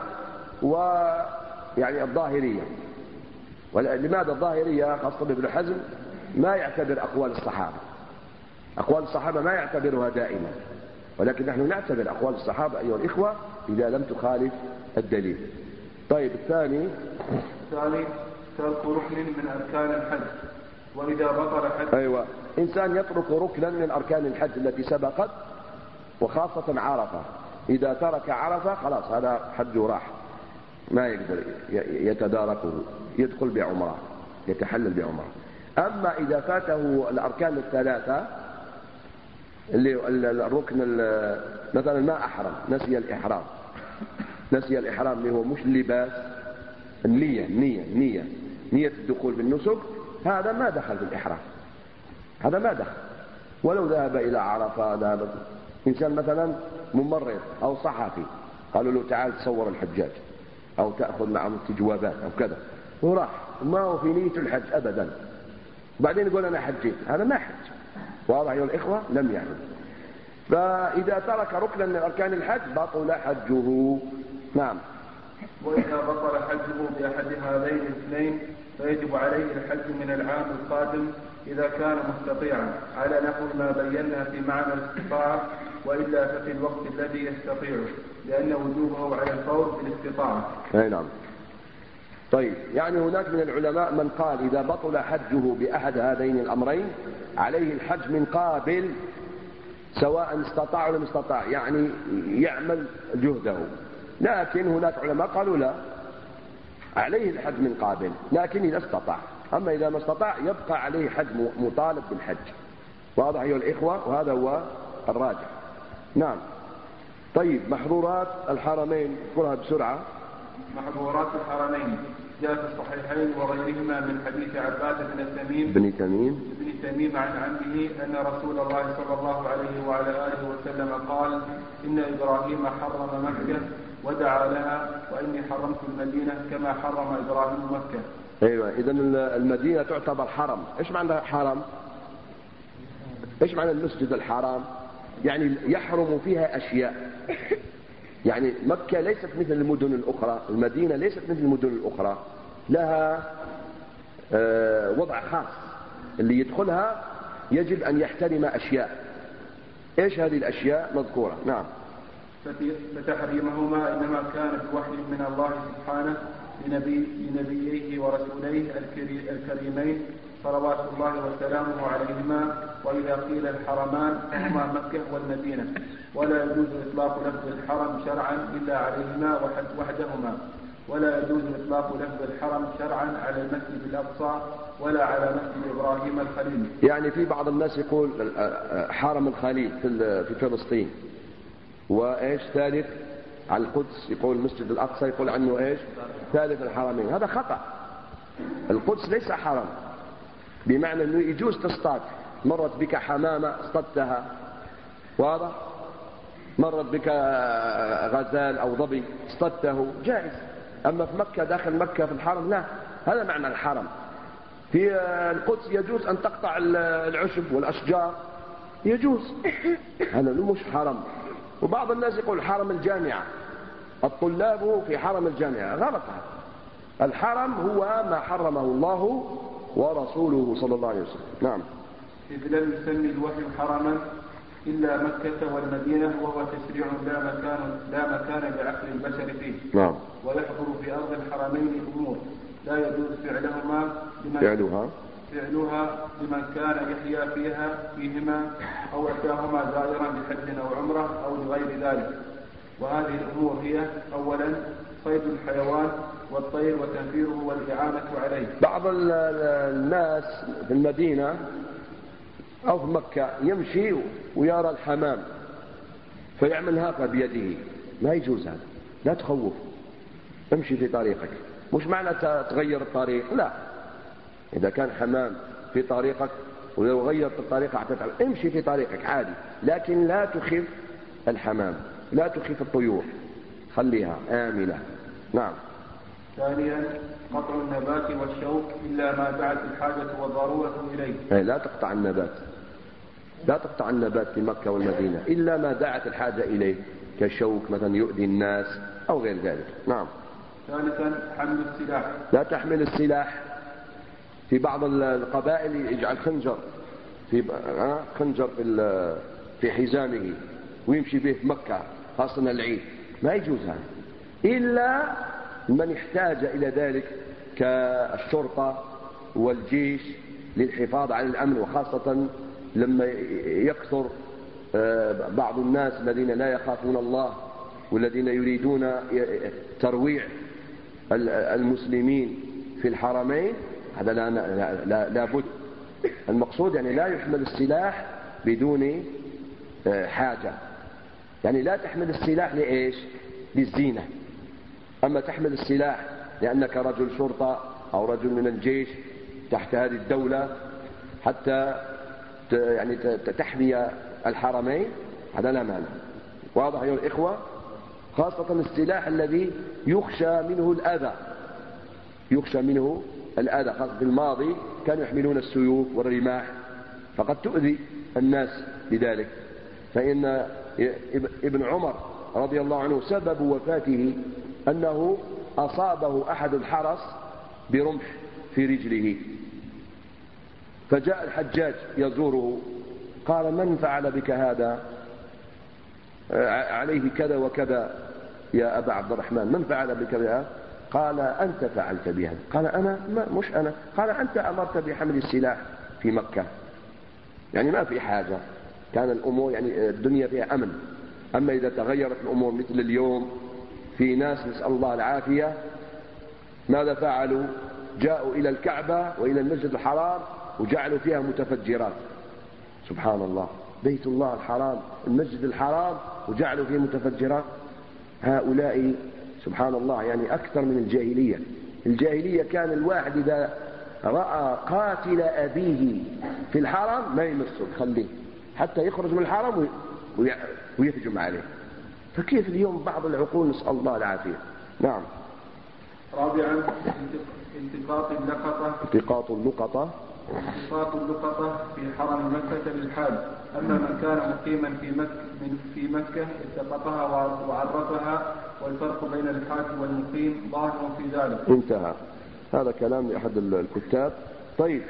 ويعني الظاهرية. ولماذا الظاهرية؟ خاصة ابن حزم ما يعتبر أقوال الصحابة، أقوال الصحابة ما يعتبرها دائما، ولكن نحن نعتبر أقوال الصحابة أيها الإخوة إذا لم تخالف الدليل. طيب، الثاني ترك ركن من أركان الحج، وإذا بطل حج. أيوة، إنسان يترك ركنا من أركان الحج التي سبقت، وخاصة عرفة. إذا ترك عرفة خلاص هذا حجه راح، ما يقدر يتداركه، يدخل بعمره. يتحلل بعمرة. أما إذا فاته الأركان الثلاثة اللي الركن مثلا ما أحرم، نسي الإحرام اللي هو مش اللباس، نية الدخول بالنسك، هذا ما دخل في الإحرام، هذا ما دخل. ولو ذهب إلى عرفة، ذهب إنسان مثلا ممرض أو صحفي قالوا له تعال تصور الحجاج أو تأخذ معهم استجوابات أو كذا، وراح ما هو في نية الحج أبدا، بعدين يقول أنا حجيت، هذا ما حج. واضح أيها الإخوة؟ لم يحج. فإذا ترك ركنا من أركان الحج بطل حجه. نعم. وإذا بطل حجه بأحد هذين الاثنين فيجب عليه الحج من العام القادم إذا كان مستطيعا على نحو ما بينا في معنى الاستطاعة، وإلا ففي الوقت الذي يستطيعه، لأن وجوبه على الفور بالاستطاعة. أي نعم. طيب، يعني هناك من العلماء من قال إذا بطل حجه بأحد هذين الأمرين عليه الحج من قابل، سواء استطاع أو لم يستطاع، يعني يعمل جهده. لكن هناك علماء قالوا لا، عليه الحج من قابل لكن إذا استطاع، أما إذا ما استطاع يبقى عليه حج، مطالب بالحج. واضح أيها الإخوة؟ وهذا هو الراجح. نعم. طيب، محظورات الحرمين قلها بسرعة. محظورات الحرمين جاء في الصحيحين وغيرهما من حديث عباد بن تميم عن عمه أن رسول الله صلى الله عليه وعلى آله وسلم قال: إن إبراهيم حرم مكة ودعا لها، وإني حرمت المدينة كما حرم إبراهيم مكة. أيوة، إذن المدينة تعتبر حرم. إيش معنى حرم؟ إيش معنى المسجد الحرام؟ يعني يحرم فيها أشياء. يعني مكة ليست مثل المدن الأخرى، المدينة ليست مثل المدن الأخرى، لها وضع خاص، اللي يدخلها يجب أن يحترم أشياء. إيش هذه الأشياء مذكورة؟ نعم. فتحريمهما إنما كانت وحي من الله سبحانه لنبييه ورسوليه الكريمين صلوات الله وسلامه عليهما. وإذا قيل الحرمان فهما مكة والمدينة، ولا يجوز إطلاق لفظ الحرم شرعا إلا عليهما وحدهما، ولا يجوز إطلاق لفظ الحرم شرعا على المسجد الأقصى ولا على مسجد إبراهيم الخليل. يعني في بعض الناس يقول حرم الخليل في فلسطين، وإيش ثالث على القدس يقول المسجد الأقصى، يقول عنه إيش ثالث الحرمين. هذا خطأ. القدس ليس حرم، بمعنى أنه يجوز تصطاد، مرت بك حمامة اصطدتها، واضح؟ مرت بك غزال أو ظبي اصطدته، جائز. أما في مكة، داخل مكة في الحرم لا، هذا معنى الحرم. في القدس يجوز أن تقطع العشب والأشجار، يجوز، هذا مش حرم. وبعض الناس يقول حرم الجامعة، الطلاب في حرم الجامعة، غلط. الحرم هو ما حرمه الله ورسوله صلى الله عليه وسلم. نعم. إذ لم يسمي الوحي حرما إلا مكة والمدينة، وهو تشريع لا مكان لعقل البشر فيه. نعم. ويحضر في أرض الحرمين أمور لا يجوز فعلها لمن كان يحيا فيهما أو أتاهما زائرا لحج أو عمرة أو لغير ذلك. وهذه الأمور هي: أولا صيد الحيوان والطير وتنفيره والإعانة عليه. بعض الناس في المدينة أو في مكة يمشي ويرى الحمام فيعمل هكذا بيده، لا يجوز هذا، لا تخوف، امشي في طريقك. مش معنى تغير الطريق، لا، إذا كان حمام في طريقك ولو غيرت الطريق امشي في طريقك عادي، لكن لا تخف الحمام، لا تخف الطيور، خليها آمنة. نعم. ثانيا قطع النبات والشوك إلا ما دعت الحاجة والضرورة إليه. لا تقطع النبات، لا تقطع النبات في مكة والمدينة إلا ما دعت الحاجة إليه، كشوك مثلا يؤذي الناس أو غير ذلك. نعم. ثالثا حمل السلاح، لا تحمل السلاح. في بعض القبائل يجعل خنجر في حزامه ويمشي به في مكة، خاصة العيد، ما يجوز هذا إلا من احتاج إلى ذلك كالشرطة والجيش للحفاظ على الأمن، وخاصة لما يكثر بعض الناس الذين لا يخافون الله والذين يريدون ترويع المسلمين في الحرمين، هذا لا بد. المقصود يعني لا يحمل السلاح بدون حاجة، يعني لا تحمل السلاح لإيش؟ للزينة. أما تحمل السلاح لأنك رجل شرطة أو رجل من الجيش تحت هذه الدولة حتى يعني تحمي الحرمين، هذا لا مانع. واضح أيها الإخوة؟ خاصة السلاح الذي يخشى منه الأذى، يخشى منه الأذى. خاصة في الماضي كانوا يحملون السيوف والرماح فقد تؤذي الناس بذلك. فإن ابن عمر رضي الله عنه سبب وفاته أنه أصابه أحد الحرس برمح في رجله، فجاء الحجاج يزوره قال: من فعل بك هذا؟ عليه كذا وكذا يا أبا عبد الرحمن، من فعل بك بها؟ قال: أنت فعلت بها. قال: أنا؟ مش أنا. قال: أنت أمرت بحمل السلاح في مكة. يعني ما في حاجة، كان الأمور يعني الدنيا فيها أمن. أما إذا تغيرت الأمور مثل اليوم في ناس نسأل الله العافية ماذا فعلوا؟ جاءوا إلى الكعبة وإلى المسجد الحرام وجعلوا فيها متفجرات. سبحان الله، بيت الله الحرام المسجد الحرام وجعلوا فيه متفجرات. هؤلاء سبحان الله يعني أكثر من الجاهلية. الجاهلية كان الواحد إذا رأى قاتل أبيه في الحرم ما يمسه، خليه حتى يخرج من الحرم ويهجم عليه. فكيف اليوم بعض العقول نسأل الله العافية. نعم. رابعا التقاط اللقطة. التقاط اللقطة. التقاط اللقطة في حرم مكة للحاج. أما من كان مقيما في مكة التقطها وعرفها، والفرق بين الحاج والمقيم ظاهر في ذلك. انتهى. هذا كلام لأحد الكتاب. طيب،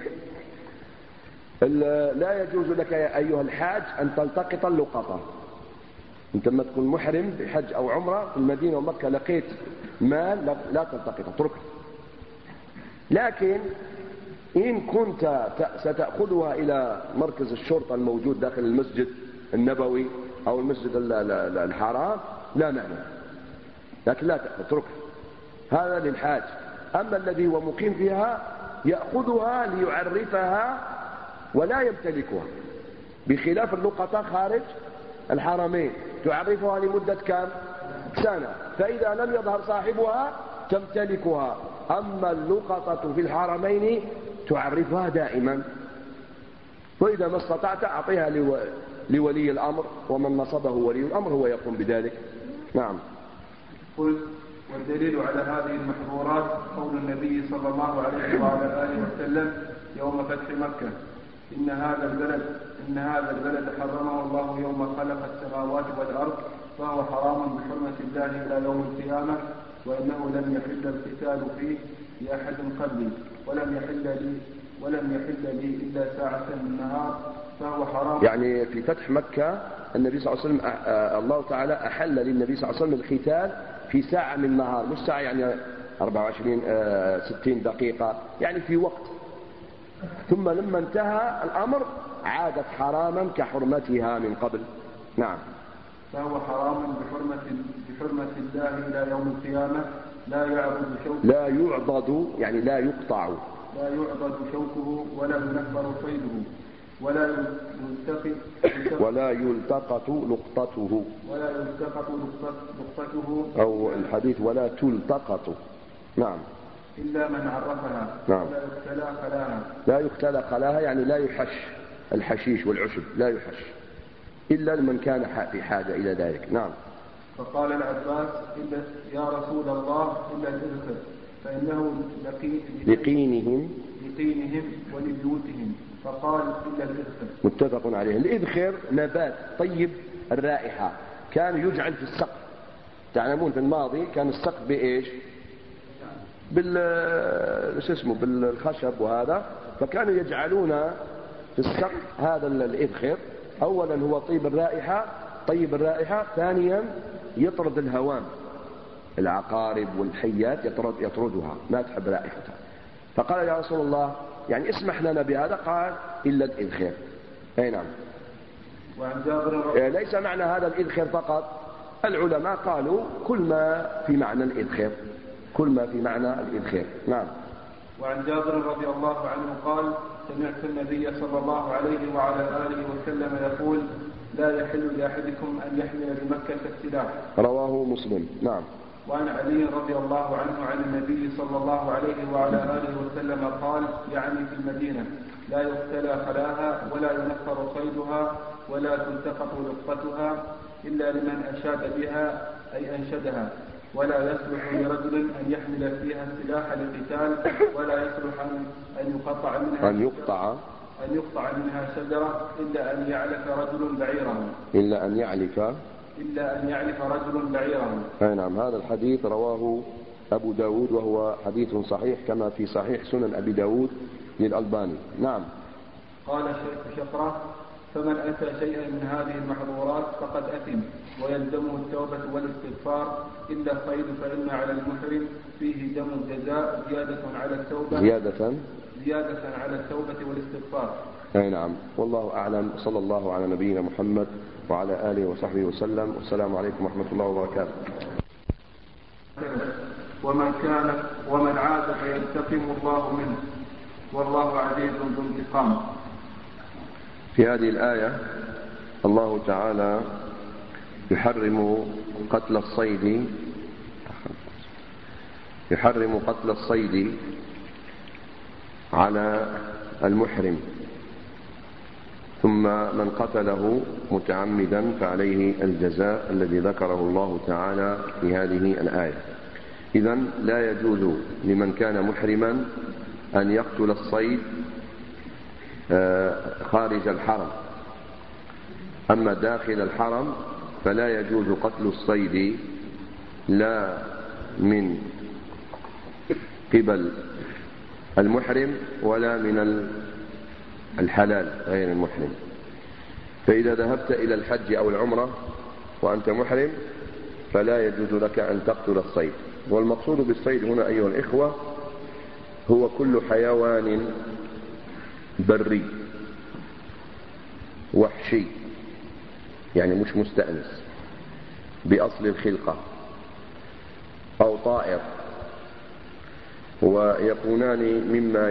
لا يجوز لك يا أيها الحاج أن تلتقط اللقطة. أنت لما تكون محرم بحج أو عمرة في المدينة ومكة لقيت مال لا تلتقطه، اتركه. لكن إن كنت ستأخذها إلى مركز الشرطة الموجود داخل المسجد النبوي أو المسجد الحرام لا مانع، لكن لا تتركها، هذا للحاج. أما الذي هو مقيم فيها يأخذها ليعرفها ولا يمتلكها، بخلاف اللقطة خارج الحرمين تعرفها لمدة كم؟ سنة، فإذا لم يظهر صاحبها تمتلكها. أما اللقطة في الحرمين تعرفها دائما، وإذا ما استطعت أعطيها لولي الأمر، ومن نصبه ولي الأمر هو يقوم بذلك. نعم. قلت: والدليل على هذه المحظورات قول النبي صلى الله عليه وعلى آله وسلم يوم فتح مكة: إن هذا البلد حرمه الله يوم خلق السماوات والأرض، فهو حرام بحرمة الله إلى يوم القيامة، وإنه لم يحل القتال فيه لأحد قبلي، ولم يحل لي إلا ساعة من النهار، فهو حرام. يعني في فتح مكة النبي صلى الله عليه وسلم الله تعالى أحل للنبي صلى الله عليه وسلم القتال في ساعة من النهار، مش ساعة يعني 60 دقيقة، يعني في وقت. ثم لما انتهى الأمر عادت حراما كحرمتها من قبل. نعم. فهو حرام بحرمة الله إلى يوم القيامة، لا يعضد يعني لا يقطع، لا يعضد شوكه ولا ينفر صيده ولا يلتقط لقطته أو الحديث ولا تلتقط. نعم. إلا من عرفها. نعم. لا يختلى خلاها. لا يختلى خلاها يعني لا يحش الحشيش والعشب، لا يحش إلا لمن كان في حاجة إلى ذلك. نعم. فقال العباس: يا رسول الله إلا الإذخر، فإنه لقينهم ولبيوتهم. فقال: إلا الإذخر. متفق عليه. الإذخر نبات طيب الرائحة، كان يجعل في السقف. تعلمون في الماضي كان السقف بإيش؟ بالخشب وهذا، فكانوا يجعلون في السقف هذا الإذخر. أولا هو طيب الرائحة، ثانيا يطرد الهوام، العقارب والحيات يطردها، ما تحب رائحتها. فقال: يا رسول الله يعني اسمح لنا بهذا. قال: إلا الإذخر. أي نعم. وعن جابر ليس معنى هذا الإذخر فقط، العلماء قالوا كل ما في معنى الإذخر، كل ما في معنى الإذخر. نعم. وعن جابر رضي الله عنه قال سمعت النبي صلى الله عليه وعلى آله وسلم يقول لا يحل لأحدكم أن يحمل بمكة السلاح. رواه مسلم. نعم. وعن علي رضي الله عنه عن النبي صلى الله عليه وعلى آله وسلم قال يعني في المدينة لا يقتلى خلاها ولا ينفر صيدها ولا تلتقط لقطتها إلا لمن أشاد بها أي أنشدها، ولا يصلح لرجل أن يحمل فيها السلاح للقتال، ولا يصلح أن يقطع منها شجرة إلا أن يعلف رجل بعيره. أي نعم. هذا الحديث رواه أبو داود وهو حديث صحيح كما في صحيح سنن أبي داود للألباني. نعم. قال الشيخ شقرة فمن أتى شيئا من هذه المحظورات فقد أثم ويلزمه التوبة والاستغفار إلا الصيد فإن على المحرم فيه دم الجزاء زيادة على التوبة والاستغفار. أي نعم. والله أعلم. صلى الله على نبينا محمد وعلى آله وصحبه وسلم. والسلام عليكم ورحمة الله وبركاته. ومن عاد فينتقم الله منه والله عزيز ذو انتقام. في هذه الآية الله تعالى يحرم قتل الصيد على المحرم، ثم من قتله متعمدا فعليه الجزاء الذي ذكره الله تعالى في هذه الآية. إذن لا يجوز لمن كان محرما أن يقتل الصيد خارج الحرم، أما داخل الحرم فلا يجوز قتل الصيد لا من قبل المحرم ولا من الحلال غير المحرم. فإذا ذهبت إلى الحج أو العمرة وأنت محرم فلا يجوز لك أن تقتل الصيد. والمقصود بالصيد هنا أيها الإخوة هو كل حيوان بري وحشي، يعني مش مستأنس بأصل الخلقة، أو طائر، ويكونان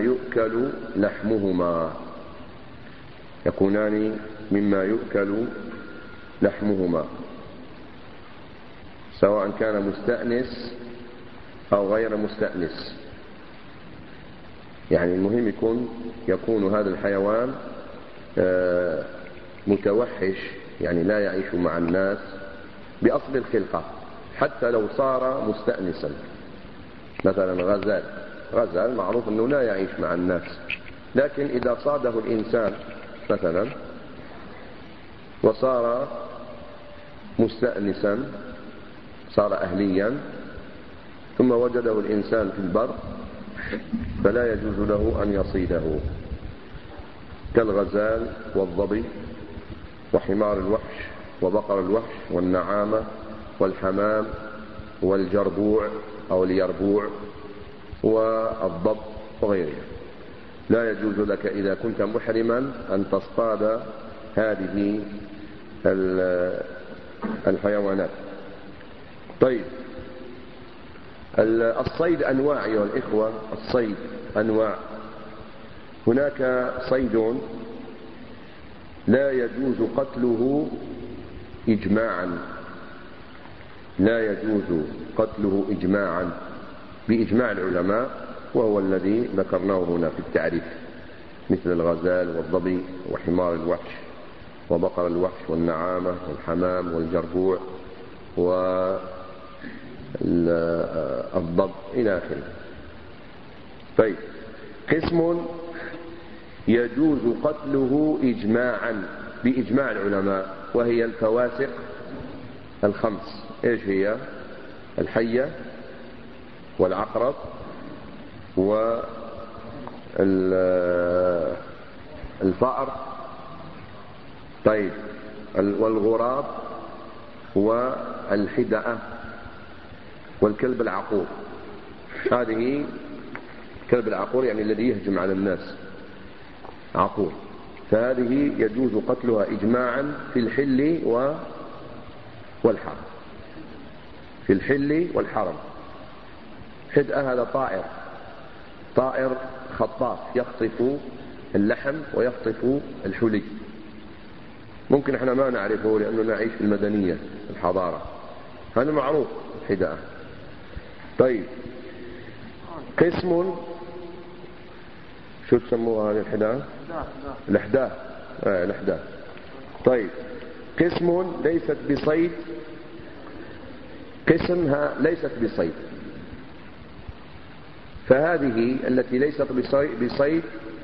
مما يؤكل لحمهما سواء كان مستأنس أو غير مستأنس. يعني المهم يكون هذا الحيوان متوحش، يعني لا يعيش مع الناس بأصل الخلقة، حتى لو صار مستأنسا. مثلا غزال معروف أنه لا يعيش مع الناس، لكن إذا صاده الإنسان مثلا وصار مستأنسا، صار أهليا، ثم وجده الإنسان في البر فلا يجوز له أن يصيده، كالغزال والظبي وحمار الوحش وبقر الوحش والنعامة والحمام والجربوع أو اليربوع والضب وغيره. لا يجوز لك إذا كنت محرما أن تصطاد هذه الحيوانات. طيب، الصيد أنواع أيها الإخوة، الصيد أنواع. هناك صيد لا يجوز قتله إجماعا بإجماع العلماء، وهو الذي ذكرناه هنا في التعريف، مثل الغزال والظبي وحمار الوحش وبقر الوحش والنعامة والحمام والجربوع والضب إلى آخره. طيب، قسم يجوز قتله إجماعا بإجماع العلماء، وهي الفواسق الخمس. إيش هي؟ الحية والعقرب والفأر، طيب، والغراب والحدأة والكلب العقور. هذه كلب العقور يعني الذي يهجم على الناس، عقور. فهذه يجوز قتلها إجماعا في الحل والحرم. في الحل والحرم. حدأة هذا طائر خطاف يخطف اللحم ويخطف الحلي. ممكن احنا ما نعرفه لأنه نعيش في المدنية الحضارة، هذا معروف الحداء. طيب قسم شو تسموها هذه الحداء؟ الإحداث. طيب قسم ليست بصيد، قسمها ليست بصيد، فهذه التي ليست بصيد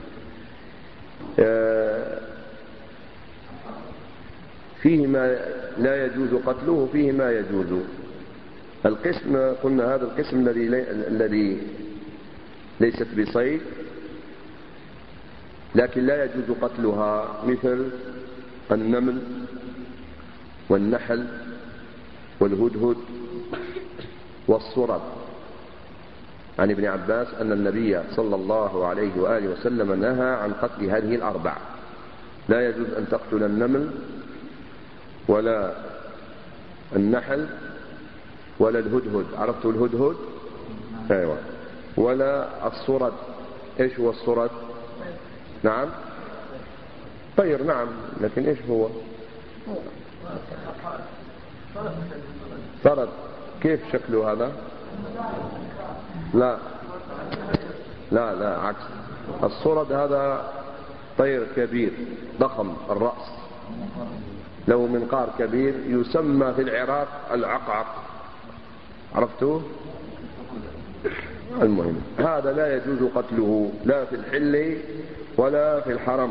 فيه ما لا يجوز قتله وفيه ما يجوز. القسم قلنا هذا القسم الذي ليست بصيد لكن لا يجوز قتلها، مثل النمل والنحل والهدهد والصرد. عن ابن عباس أن النبي صلى الله عليه وآله وسلم نهى عن قتل هذه الأربع. لا يجوز أن تقتل النمل ولا النحل ولا الهدهد، عرفتوا الهدهد؟ أيوة. ولا الصرد. إيش هو الصرد؟ نعم طير، نعم، لكن إيش هو؟ صرد. كيف شكله هذا؟ لا عكس. الصرد هذا طير كبير ضخم الرأس، له منقار كبير، يسمى في العراق العقعق، عرفتوه؟ المهم هذا لا يجوز قتله لا في الحل ولا في الحرم.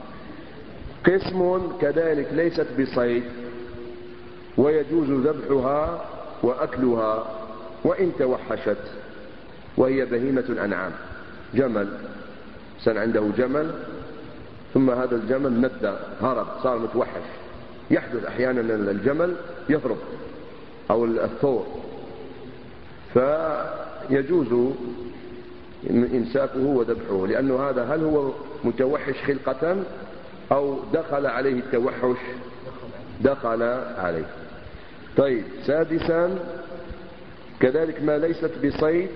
قسم كذلك ليست بصيد ويجوز ذبحها وأكلها وإن توحشت، وهي بهيمة الأنعام. جمل، سن عنده جمل ثم هذا الجمل ند هرب صار متوحش. يحدث أحيانا الجمل يهرب أو الثور، فيجوز إمساكه وذبحه، لأنه هذا هل هو متوحش خلقة أو دخل عليه التوحش؟ دخل عليه. طيب سادسا كذلك ما ليست بصيد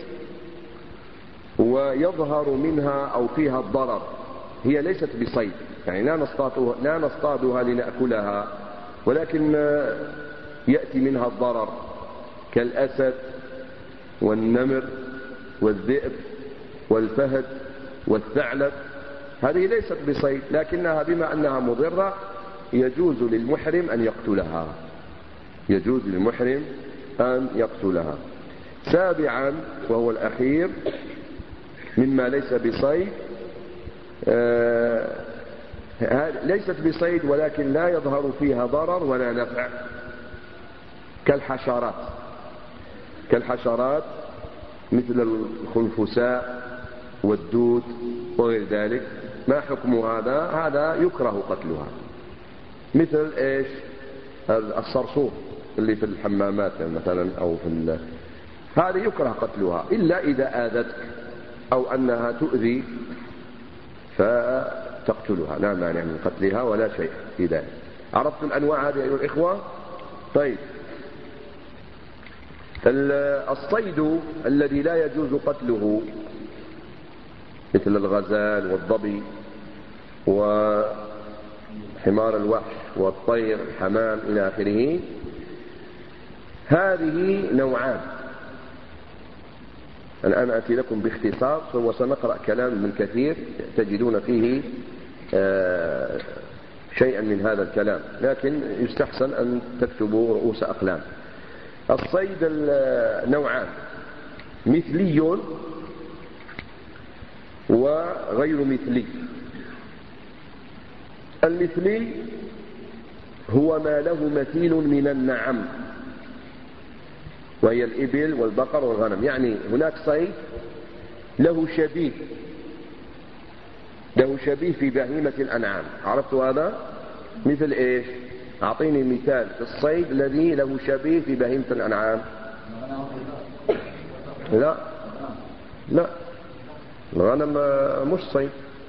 ويظهر منها أو فيها الضرر. هي ليست بصيد، يعني لا نصطادها لنأكلها، ولكن يأتي منها الضرر كالأسد والنمر والذئب والفهد والثعلب. هذه ليست بصيد لكنها بما أنها مضرة يجوز للمحرم أن يقتلها، يجوز للمحرم أن يقتلها. سابعا وهو الأخير مما ليس بصيد، ليست بصيد ولكن لا يظهر فيها ضرر ولا نفع، كالحشرات مثل الخنفساء والدود وغير ذلك. ما حكم هذا؟ هذا يكره قتلها، مثل ايش؟ الصرصور اللي في الحمامات مثلا او في هذه يكره قتلها إلا إذا آذتك أو أنها تؤذي فتقتلها، لا مانع من قتلها ولا شيء في ذلك. عرفتوا الأنواع هذه أيها الإخوة؟ طيب الصيد الذي لا يجوز قتله مثل الغزال والظبي وحمار الوحش والطير الحمام إلى آخره، هذه نوعان. الآن أتي لكم باختصار وسنقرأ كلام ابن كثير تجدون فيه شيئا من هذا الكلام، لكن يستحسن أن تكتبوا رؤوس أقلام. الصيد نوعان، مثلي وغير مثلي. المثلي هو ما له مثيل من النعم وهي الإبل والبقر والغنم، يعني هناك صيد له شبيه في بهيمة الأنعام. عرفتوا هذا؟ مثل إيش؟ أعطيني مثال في الصيد الذي له شبيه في بهيمة الأنعام. لا الغنم مش صيد.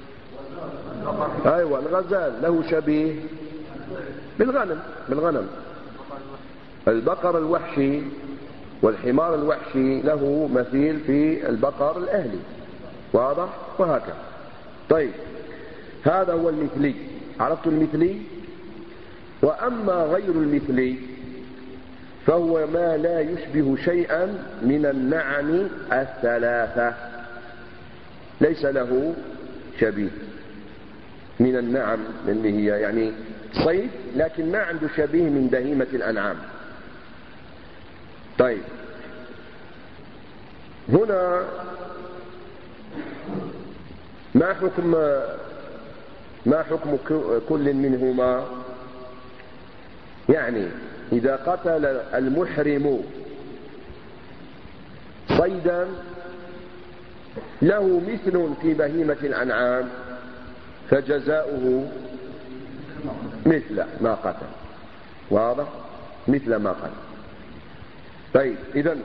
أيوة الغزال له شبيه بالغنم. البقر الوحشي والحمار الوحشي له مثيل في البقر الأهلي، واضح؟ وهكذا. طيب هذا هو المثلي. عرفت المثلي؟ وأما غير المثلي فهو ما لا يشبه شيئا من النعم الثلاثة، ليس له شبيه من النعم اللي هي يعني صيد، لكن ما عنده شبيه من بهيمة الأنعام. طيب هنا ما حكم كل منهما؟ يعني إذا قتل المحرم صيدا له مثل في بهيمة الأنعام فجزاؤه مثل ما قتل. واضح؟ مثل ما قتل. طيب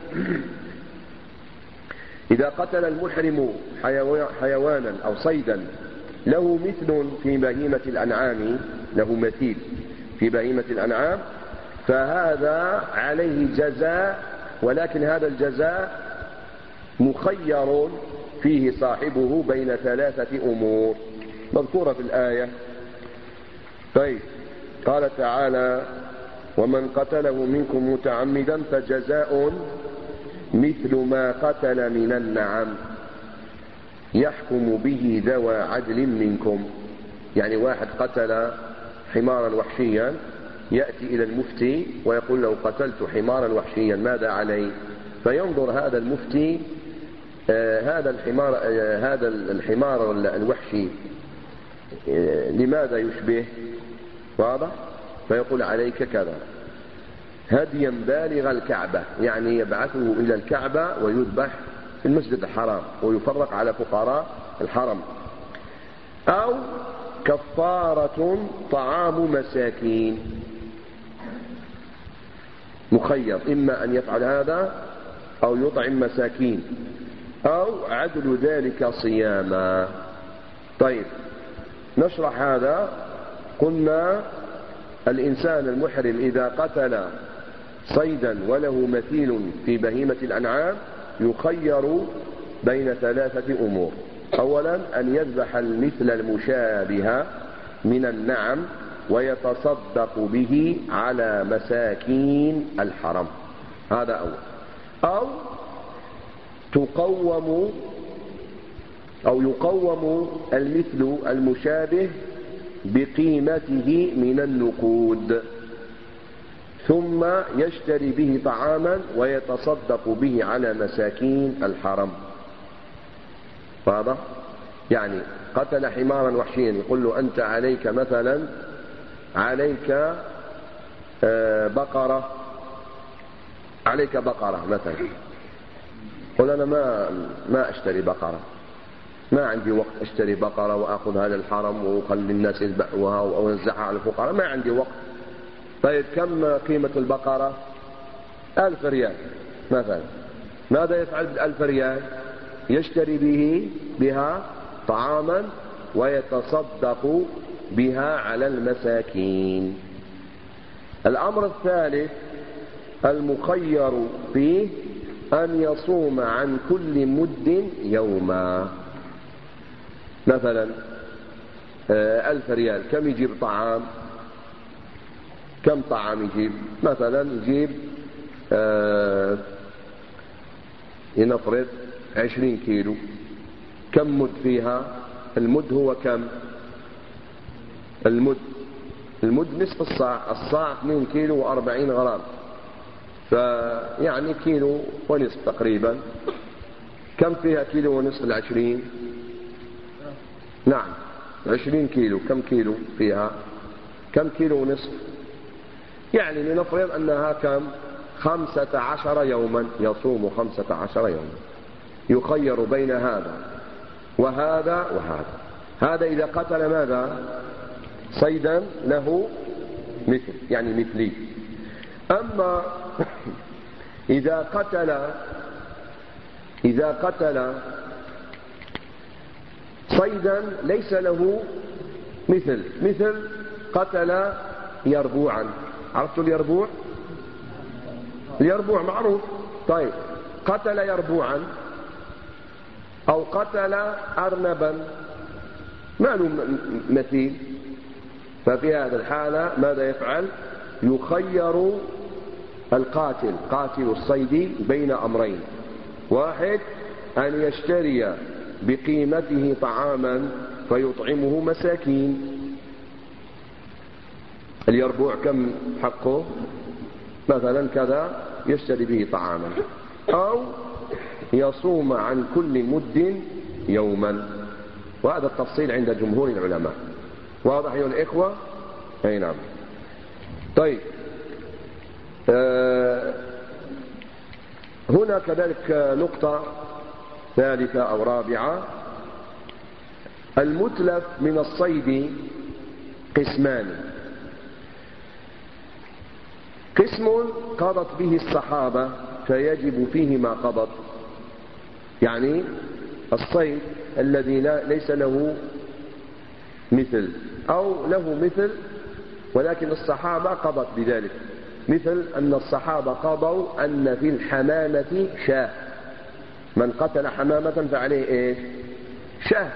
إذا قتل المحرم حيوانا أو صيدا له مثل في بهيمة الأنعام، له مثيل في بهيمة الأنعام، فهذا عليه جزاء، ولكن هذا الجزاء مخير فيه صاحبه بين ثلاثة أمور مذكورة في الآية. طيب قال تعالى: ومن قتله منكم متعمدا فجزاء مثل ما قتل من النعم يحكم به ذوى عدل منكم. يعني واحد قتل حمارا وحشيا، يأتي إلى المفتي ويقول له: قتلت حمارا وحشيا، ماذا علي؟ فينظر هذا المفتي هذا الحمار الوحشي لماذا يشبه؟ واضح؟ فيقول: عليك كذا، هديا بالغ الكعبة، يعني يبعثه إلى الكعبة ويذبح في المسجد الحرام ويفرق على فقراء الحرم، أو كفارة طعام مساكين. مخير، إما أن يفعل هذا أو يطعم مساكين أو عدل ذلك صياما. طيب نشرح هذا. قلنا الإنسان المحرم إذا قتل صيدا وله مثيل في بهيمة الأنعام يخير بين ثلاثة أمور: أولا أن يذبح المثل المشابه من النعم ويتصدق به على مساكين الحرم، هذا أول، أو يقوم المثل المشابه بقيمته من النقود، ثم يشتري به طعاما ويتصدق به على مساكين الحرم. واضح؟ يعني قتل حمارا وحشيا، يقول له: أنت عليك مثلا بقرة، عليك بقرة مثلا. قل: أنا ما أشتري بقرة، ما عندي وقت أشتري بقرة وأخذ هذا الحرم وأخلي الناس يذبحوها وأوزعها على الفقراء، ما عندي وقت. طيب كم قيمة البقرة؟ 1000 ريال مثلا. ماذا يفعل ب1000 ريال؟ يشتري بها طعاما ويتصدق بها على المساكين. الأمر الثالث المخير فيه أن يصوم عن كل مد يوما. مثلا 1000 ريال كم يجيب طعام؟ كم طعام يجيب؟ مثلا يجيب لنفرض 20 كيلو. كم مد فيها؟ المد هو كم؟ المد نصف الصاع. الصاع 2 كيلو و40 غرام، فيعني كيلو ونصف تقريبا. كم فيها كيلو ونصف ال20؟ نعم 20 كيلو. كم كيلو فيها؟ كم كيلو ونصف؟ يعني لنفرض أنها كم؟ 15 يوما. يصوم 15 يوما، يخير بين هذا وهذا وهذا. هذا إذا قتل ماذا؟ صيدا له مثل، يعني مثلي. أما إذا قتل صيدا ليس له مثل قتل يربوعا. عرفتوا اليربوع؟ اليربوع معروف. طيب قتل يربوعا أو قتل أرنبا ما له مثيل، ففي هذه الحالة ماذا يفعل؟ يخير القاتل قاتل الصيد بين أمرين: واحد أن يشتري بقيمته طعاما فيطعمه مساكين، اليربوع كم حقه؟ مثلا كذا، يشتري به طعاما، أو يصوم عن كل مد يوما. وهذا التفصيل عند جمهور العلماء. واضح أيها الإخوة؟ أي نعم. طيب، هنا كذلك نقطة ثالثة أو رابعة: المتلف من الصيد قسمان: قسم قضت به الصحابة فيجب فيه ما قضت، يعني الصيد الذي ليس له مثل أو له مثل ولكن الصحابة قضت بذلك، مثل أن الصحابة قضوا أن في الحمامة شاه، من قتل حمامة فعليه إيش؟ شاه،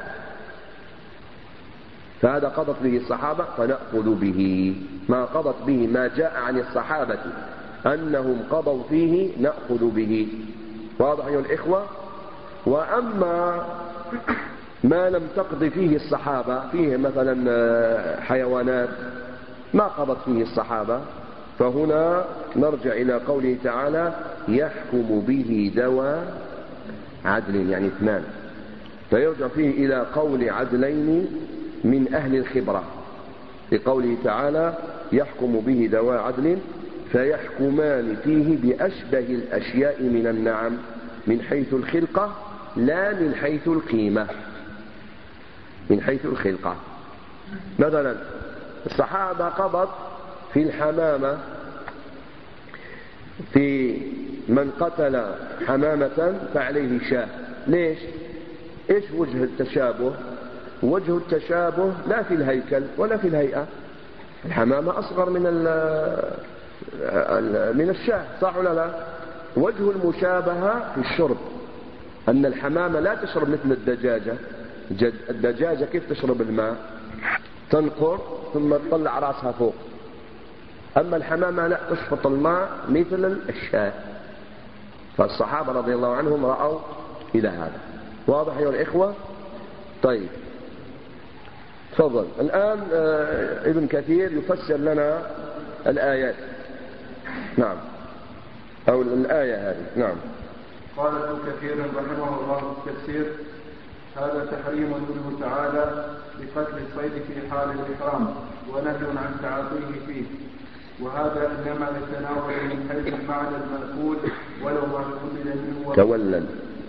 فهذا قضت به الصحابة فنأخذ به. ما قضت به ما جاء عن الصحابة أنهم قضوا فيه نأخذ به. واضح أيها الإخوة؟ وأما ما لم تقض فيه الصحابة، فيه مثلا حيوانات ما قضت فيه الصحابة، فهنا نرجع إلى قوله تعالى: يحكم به ذوى عدل، يعني اثنان، فيرجع فيه إلى قول عدلين من أهل الخبرة، لقوله تعالى: يحكم به ذوى عدل فيحكمان فيه بأشبه الأشياء من النعم من حيث الخلقة لا من حيث القيمة. من حيث الخلقة، مثلا الصحابة قضت في الحمامة، في من قتل حمامة فعليه شاه. ليش؟ ايش وجه التشابه؟ وجه التشابه لا في الهيكل ولا في الهيئة، الحمامة أصغر من الشاه، صح ولا لا؟ وجه المشابهة في الشرب، أن الحمامة لا تشرب مثل الدجاجة. الدجاجة كيف تشرب الماء؟ تنقر ثم تطلع رأسها فوق، أما الحمامة لا، تشفط الماء مثل الشاه. فالصحابة رضي الله عنهم رأوا إلى هذا. واضح أيها الإخوة؟ طيب، تفضل. الآن ابن كثير يفسر لنا الآيات. نعم، أو الآية هذه. نعم. قال ابن كثير رحمه الله في التفسير: هذا تحريم منه تعالى لقتل الصيد في حال الإحرام ونهي عن تعاطيه فيه، وهذا إنما يتناول من حيث المعنى المأكول ولو ما تولد منه تولد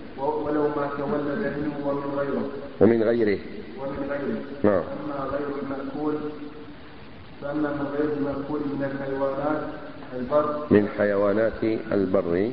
منه ومن غيره. نعم. أما غير المأكول، فأما من غير المأكول من الحيوانات البر، من حيوانات البر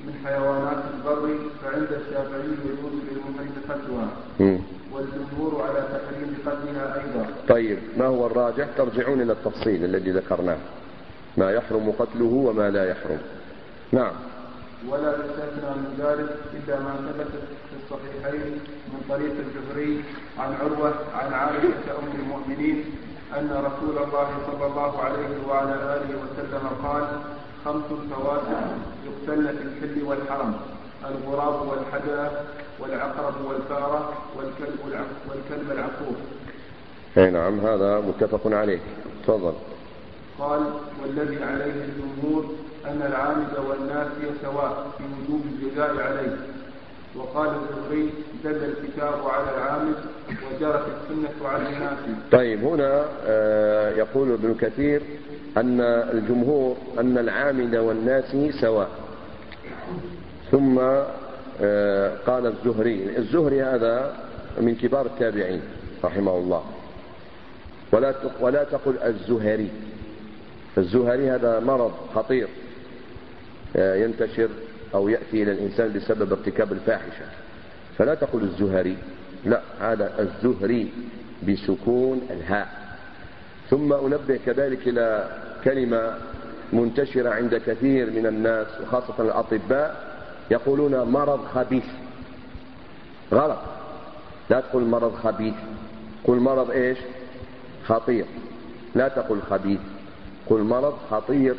فعند الشافعي يجوز للمحرم قتلها، والجمهور على تحريم قتلها أيضا. طيب، ما هو الراجح؟ ترجعون إلى التفصيل الذي ذكرناه، ما يحرم قتله وما لا يحرم. نعم. ولا يستثنى من ذلك إلا ما ثبت في الصحيحين من طريق الزهري عن عروة عن عائشة أم المؤمنين أن رسول الله صلى الله عليه وعلى آله وسلم قال: 5 فواسق يقتلن في الحل والحرم: الغراب والحدى والعقرب والفارة والكلب العقور. أي نعم، هذا متفق عليه. تفضل. قال: والذي عليه الجمهور أن العامد والناسي سواء في وجوب الجزاء عليه. وقال الزهري: دل الكتاب على العامد وجرت السنة على الناسي. طيب، هنا يقول ابن كثير أن الجمهور أن العامد والناسي سواء، ثم قال الزهري هذا من كبار التابعين رحمه الله، ولا تقل الزهري. الزهري هذا مرض خطير ينتشر أو يأتي إلى الإنسان بسبب ارتكاب الفاحشة، فلا تقل الزهري، لا، هذا الزهري بسكون الهاء. ثم أنبه كذلك إلى كلمة منتشرة عند كثير من الناس وخاصة الأطباء، يقولون مرض خبيث. غلط. لا تقول مرض خبيث، قل مرض إيش؟ خطير. لا تقل خبيث، قل مرض خطير.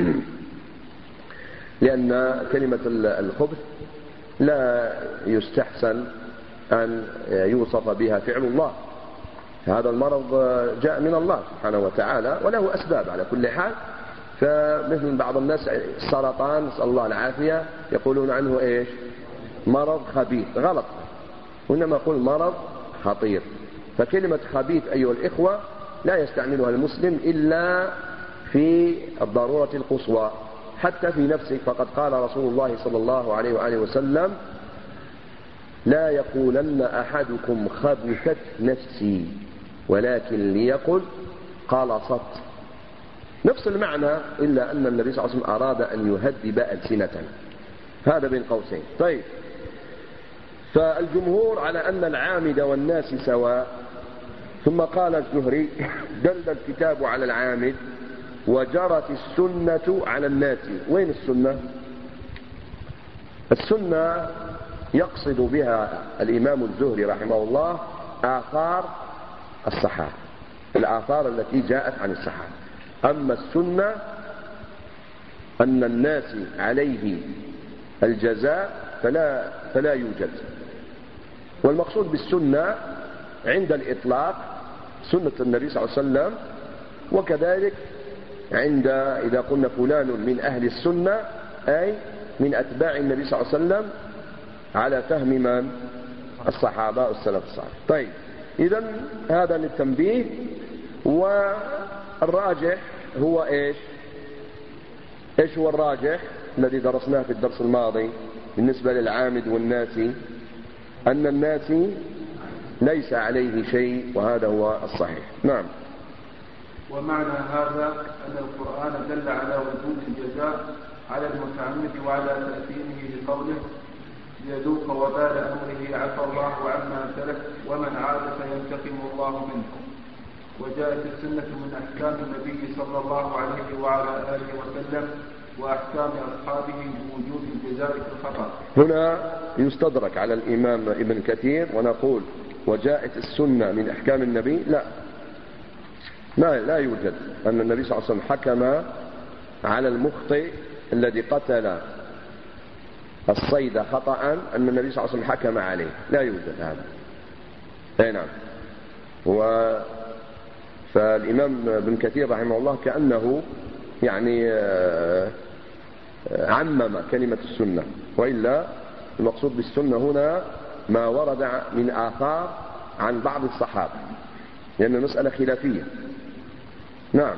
لأن كلمة الخبث لا يستحسن أن يوصف بها فعل الله. هذا المرض جاء من الله سبحانه وتعالى وله أسباب على كل حال. فمثل بعض الناس السرطان نسأل الله العافية يقولون عنه إيش؟ مرض خبيث. غلط، وإنما قل مرض خطير. فكلمة خبيث أيها الإخوة لا يستعملها المسلم إلا في الضرورة القصوى، حتى في نفسك. فقد قال رسول الله صلى الله عليه وآله وسلم: لا يقولن أحدكم خبثت نفسي، ولكن ليقل قلصت. نفس المعنى، إلا أن النبي صلى الله عليه وسلم أراد أن يهذب ألسنة. هذا بين قوسين. طيب، فالجمهور على أن العامد والناس سواء. ثم قال الزهري: دل الكتاب على العامد وجرت السنة على الناس. وين السنة؟ السنة يقصد بها الإمام الزهري رحمه الله آثار الصحابة، الآثار التي جاءت عن الصحابة. أما السنة أن الناس عليه الجزاء فلا يوجد. والمقصود بالسنة عند الإطلاق سنة النبي صلى الله عليه وسلم، وكذلك إذا قلنا فلان من أهل السنة أي من أتباع النبي صلى الله عليه وسلم على فهم من؟ الصحابة والسلف الصالح. طيب، إذن هذا للتنبيه. والراجح هو إيش هو الراجح الذي درسناه في الدرس الماضي بالنسبة للعامد والناسي؟ أن الناسي ليس عليه شيء، وهذا هو الصحيح. نعم. ومعنى هذا أن القرآن دل على وجود الجزاء على المتعمد وعلى تأثيره بقوله: ليذوق وبال أمره عفى الله عما سلف ومن عاد فينتقم الله منه. وجاءت السنة من أحكام النبي صلى الله عليه وعلى آله وسلم وأحكام أصحابه بوجود الجزاء في الخطأ. هنا يستدرك على الإمام ابن كثير ونقول: وجاءت السنة من أحكام النبي؟ لا يوجد أن النبي صلى الله عليه وسلم حكم على المخطئ الذي قتل الصيد خطأ أن النبي صلى الله عليه وسلم حكم عليه. لا يوجد هذا. أي نعم. فالإمام ابن كثير رحمه الله كأنه يعني عمم كلمة السنة، وإلا المقصود بالسنة هنا ما ورد من آثار عن بعض الصحابة، لأن المسألة خلافية. نعم.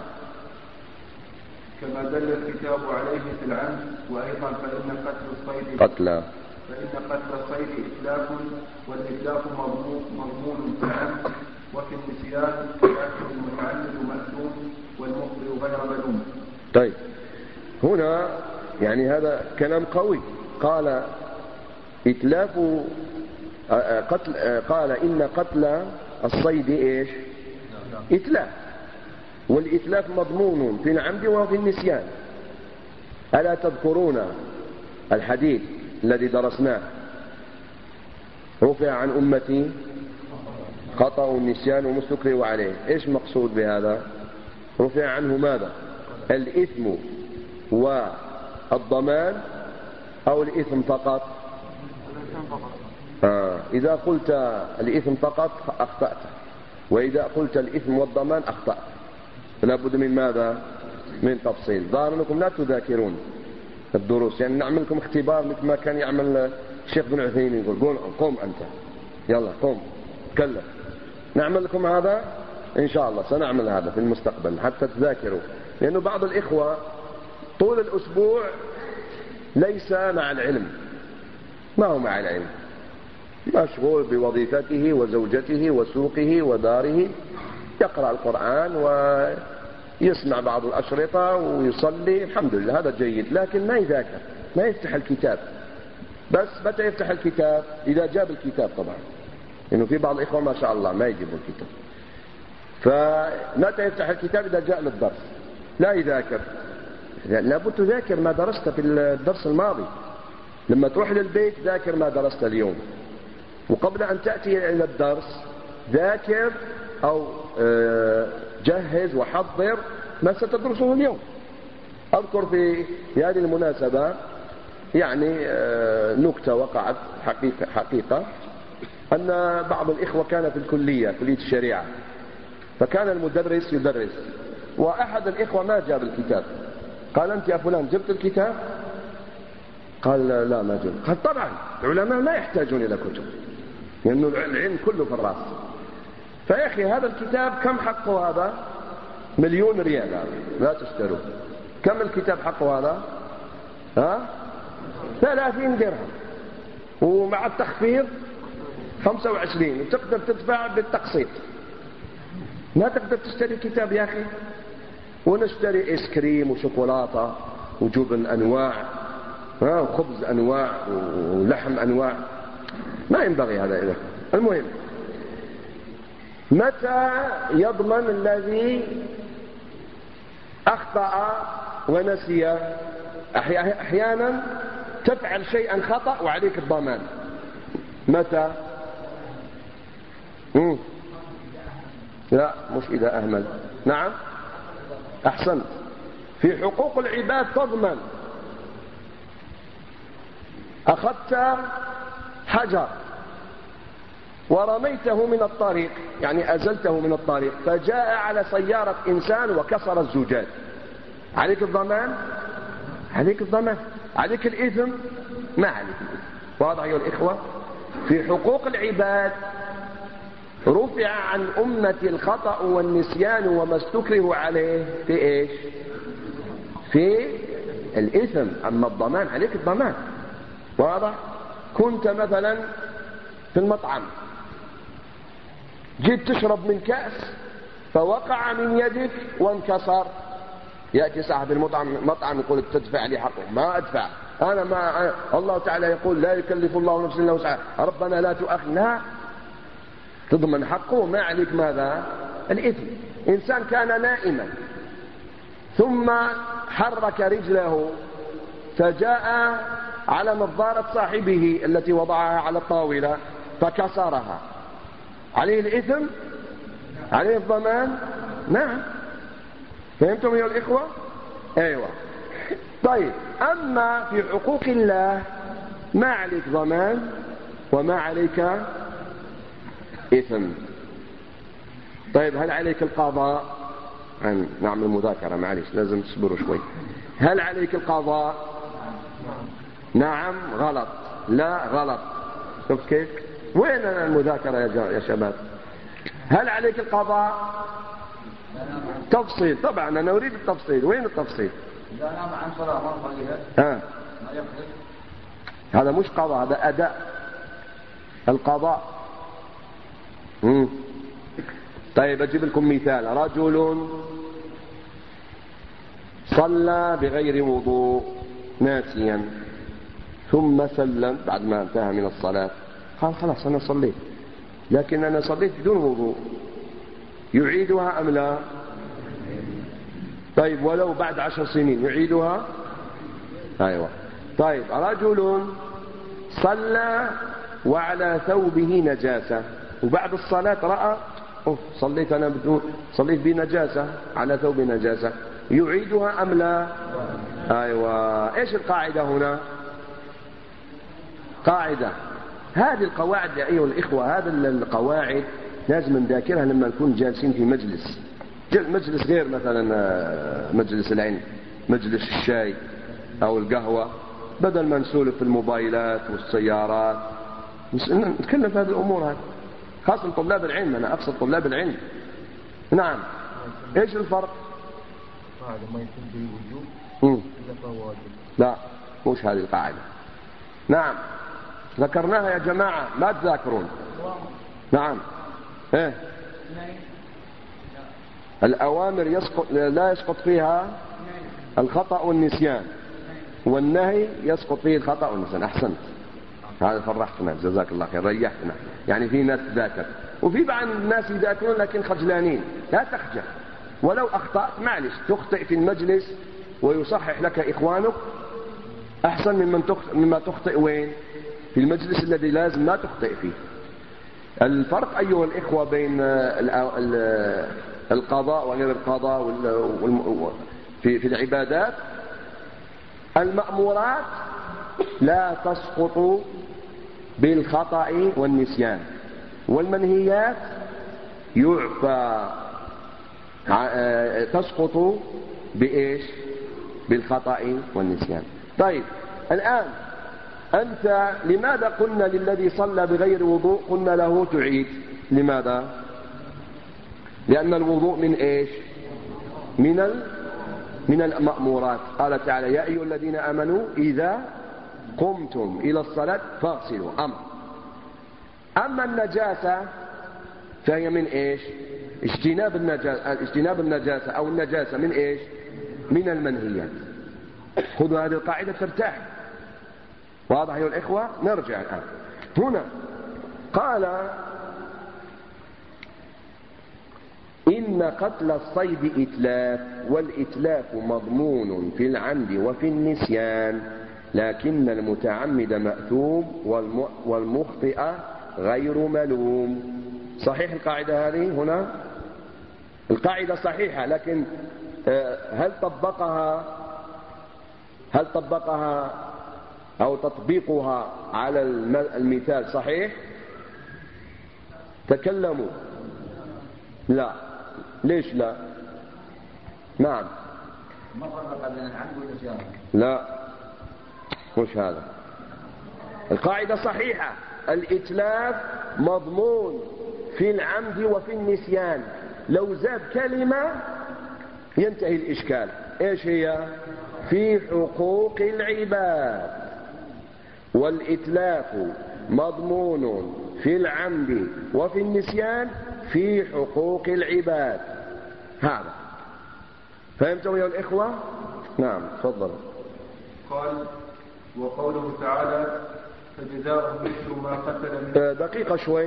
كما دل الكتاب عليه في العمد. وأيضا فإن قتل الصيد إتلاف، والإتلاف مضمون في العمد، وفي النسيان فالأكل المتعمد مأثوم والمخطئ غير ملوم. طيب، هنا يعني هذا كلام قوي. قال إتلاف قال إن قتل الصيد إيش؟ إتلاف، والإتلاف مضمون في العمد وفي النسيان. ألا تذكرون الحديث الذي درسناه: رفع عن أمتي خطأ والنسيان وما استكرهوا عليه؟ إيش مقصود بهذا؟ رفع عنه ماذا؟ الإثم والضمان أو الإثم فقط؟ إذا قلت الإثم فقط أخطأت، وإذا قلت الإثم والضمان أخطأت. فلا بد من ماذا؟ من تفصيل. ظاهر أنكم لا تذاكرون الدروس، يعني نعمل لكم اختبار مثل ما كان يعمل الشيخ بن عثيمين، يقول قم أنت، يلا قم كلم. نعمل لكم هذا إن شاء الله، سنعمل هذا في المستقبل حتى تذاكروا. لأنه بعض الإخوة طول الأسبوع ليس مع العلم، ما هو مع العلم، مشغول بوظيفته وزوجته وسوقه وداره، يقرأ القرآن ويسمع بعض الأشرطة ويصلي، الحمد لله هذا جيد، لكن ما يذاكر، ما يفتح الكتاب. بس متى يفتح الكتاب؟ إذا جاب الكتاب طبعا، لأنه في بعض الإخوة ما شاء الله ما يجيبوا الكتاب. فمتى يفتح الكتاب؟ إذا جاء للدرس، لا يذاكر. لابد تذاكر ما درست في الدرس الماضي. لما تروح للبيت ذاكر ما درست اليوم، وقبل أن تأتي إلى الدرس ذاكر أو جهز وحضر ما ستدرسه اليوم. أذكر في هذه المناسبة يعني نكتة وقعت حقيقة أن بعض الإخوة كان في الكلية، كلية الشريعة، فكان المدرس يدرس، وأحد الإخوة ما جاب الكتاب. قال: أنت يا فلان جبت الكتاب؟ قال: لا ما جبت. قال: طبعا العلماء لا يحتاجون إلى كتب، لأنه العلم كله في الرأس. فيا أخي هذا الكتاب كم حقه هذا؟ 1,000,000 ريال، هذا لا تشتروه. كم الكتاب حقه هذا؟ 30 درهم، ومع التخفيض 25، وتقدر تدفع بالتقسيط. ما تقدر تشتري كتاب يا أخي. ونشتري إيس كريم وشوكولاتة وجبن أنواع وخبز أنواع ولحم أنواع. ما ينبغي هذا إذا. المهم، متى يضمن الذي أخطأ ونسي؟ أحيانا تفعل شيئا خطأ وعليك الضمان. متى؟ لا، مش إذا أهمل. نعم، أحسنت. في حقوق العباد تضمن. أخذت حجر ورميته من الطريق، يعني أزلته من الطريق، فجاء على سيارة إنسان وكسر الزجاج، عليك الضمان؟ عليك الضمان. عليك الإثم؟ ما عليك الإثم. واضح أيها الإخوة؟ في حقوق العباد رفع عن أمة الخطأ والنسيان وما استكره عليه في إيش؟ في الإثم. أما الضمان عليك الضمان. واضح؟ كنت مثلا في المطعم، جيت تشرب من كأس فوقع من يدك وانكسر، يأتي صاحب المطعم يقول: تدفع لي حقه. ما أدفع، أنا ما الله تعالى يقول: لا يكلف الله نفسا إلا وسعها، ربنا لا تؤاخذنا. تضمن حقه، ما عليك ماذا؟ الإثم. إنسان كان نائما ثم حرك رجله فجاء على نظارة صاحبه التي وضعها على الطاولة فكسرها، عليه الإثم؟ عليه الضمان؟ نعم. فهمتم يا الإخوة؟ أيوة. طيب، أما في حقوق الله ما عليك ضمان وما عليك إثم. طيب، هل عليك القضاء؟ نعمل مذاكرة، معلش لازم تصبروا شوي. هل عليك القضاء؟ نعم، غلط، لا، غلط. شوف كيف؟ وين المذاكرة يا شباب؟ هل عليك القضاء؟ تفصيل، طبعا أنا أريد التفصيل. وين التفصيل؟ إذا نام عن صلاة ما صليها ما يقضي. هذا مش قضاء، هذا أداء. القضاء طيب، أجيب لكم مثال. رجل صلى بغير وضوء ناسيا، ثم سلم بعد ما انتهى من الصلاة، قال: خلاص أنا صليت، لكن أنا صليت بدون وضوء. يعيدها أم لا؟ طيب، ولو بعد 10 سنين يعيدها؟ أيوة. طيب، رجل صلى وعلى ثوبه نجاسة، وبعد الصلاة رأى: صليت أنا بدون، صليت بنجاسة على ثوب نجاسة، يعيدها أم لا؟ أيوة. إيش القاعدة هنا؟ قاعدة. هذه القواعد يا أيها الإخوة، هذه القواعد لازم نذاكرها لما نكون جالسين في مجلس غير مثلا مجلس العلم، مجلس الشاي أو القهوة، بدل ما نسولف في الموبايلات والسيارات نتكلم في هذه الأمور. هذه خاصة طلاب العلم، أنا أقصد طلاب العلم. نعم. إيش الفرق؟ قاعدة ما يكون به وجوب إذا فهو واجب. لا، مش هذه القاعدة. نعم، ذكرناها يا جماعة، ما تذاكرون. نعم. إيه؟ الأوامر لا يسقط فيها الخطأ والنسيان، والنهي يسقط فيه الخطأ والنسيان. أحسنت، هذا فرحتنا، جزاك الله خير، ريحتنا. يعني في ناس تذاكر، وفي بعض الناس يذاكرون لكن خجلانين. لا تخجل، ولو أخطأت معلش، تخطئ في المجلس ويصحح لك إخوانك أحسن مما تخطئ وين؟ في المجلس الذي لازم ما تخطئ فيه. الفرق أيها الإخوة بين القضاء وغير القضاء في العبادات، المأمورات لا تسقط بالخطأ والنسيان، والمنهيات يعفى تسقط بإيش؟ بالخطأ والنسيان. طيب الآن أنت لماذا قلنا للذي صلى بغير وضوء قلنا له تعيد؟ لماذا؟ لأن الوضوء من إيش؟ من المأمورات. قال تعالى: يا أيها الذين آمنوا إذا قمتم إلى الصلاة فاغسلوا. أما النجاسة فهي من إيش؟ اجتناب النجاسة أو النجاسة من إيش؟ من المنهيات. خذوا هذه القاعدة ترتاح. واضح أيها الإخوة؟ نرجع الآن. هنا قال: إن قتل الصيد إتلاف، والإتلاف مضمون في العمد وفي النسيان، لكن المتعمد مأثوم والمخطئ غير ملوم. صحيح القاعدة هذه هنا؟ القاعدة صحيحة، لكن هل طبقها أو تطبيقها على المثال صحيح؟ تكلموا. لا. ليش لا؟ نعم. ما فرق بين العمد والنسيان. لا، مش هذا. القاعدة صحيحة، الإتلاف مضمون في العمد وفي النسيان، لو زاد كلمة ينتهي الإشكال. إيش هي؟ في حقوق العباد، والإتلاف مضمون في العمد وفي النسيان في حقوق العباد. هذا فهمتم يا الإخوة؟ نعم تفضل. قال: وقوله تعالى: فجزاؤه مثل ما قتل من. دقيقة شوي.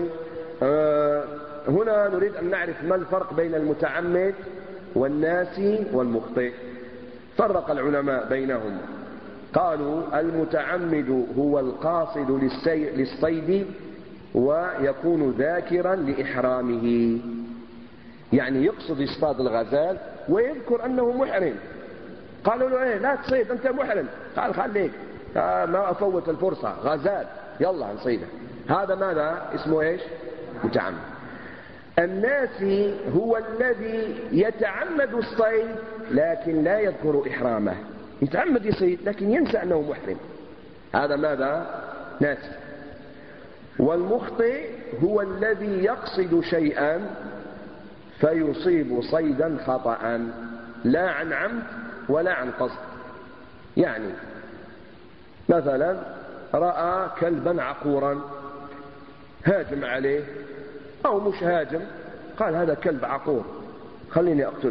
هنا نريد أن نعرف ما الفرق بين المتعمد والناسي والمخطئ. فرق العلماء بينهم، قالوا: المتعمد هو القاصد للصيد ويكون ذاكرا لإحرامه، يعني يقصد يصطاد الغزال ويذكر أنه محرم. قالوا له: إيه لا تصيد أنت محرم. قال: خليك ما أفوت الفرصة، غزال يلا نصيده. هذا ماذا اسمه؟ إيش؟ متعمد. الناسي هو الذي يتعمد الصيد لكن لا يذكر إحرامه، يتعمد يصيد لكن ينسى أنه محرم. هذا ماذا؟ ناسي. والمخطئ هو الذي يقصد شيئا فيصيب صيدا خطأ لا عن عمد ولا عن قصد. يعني مثلا رأى كلبا عقورا هاجم عليه، أو مش هاجم، قال: هذا كلب عقور خليني أقتله،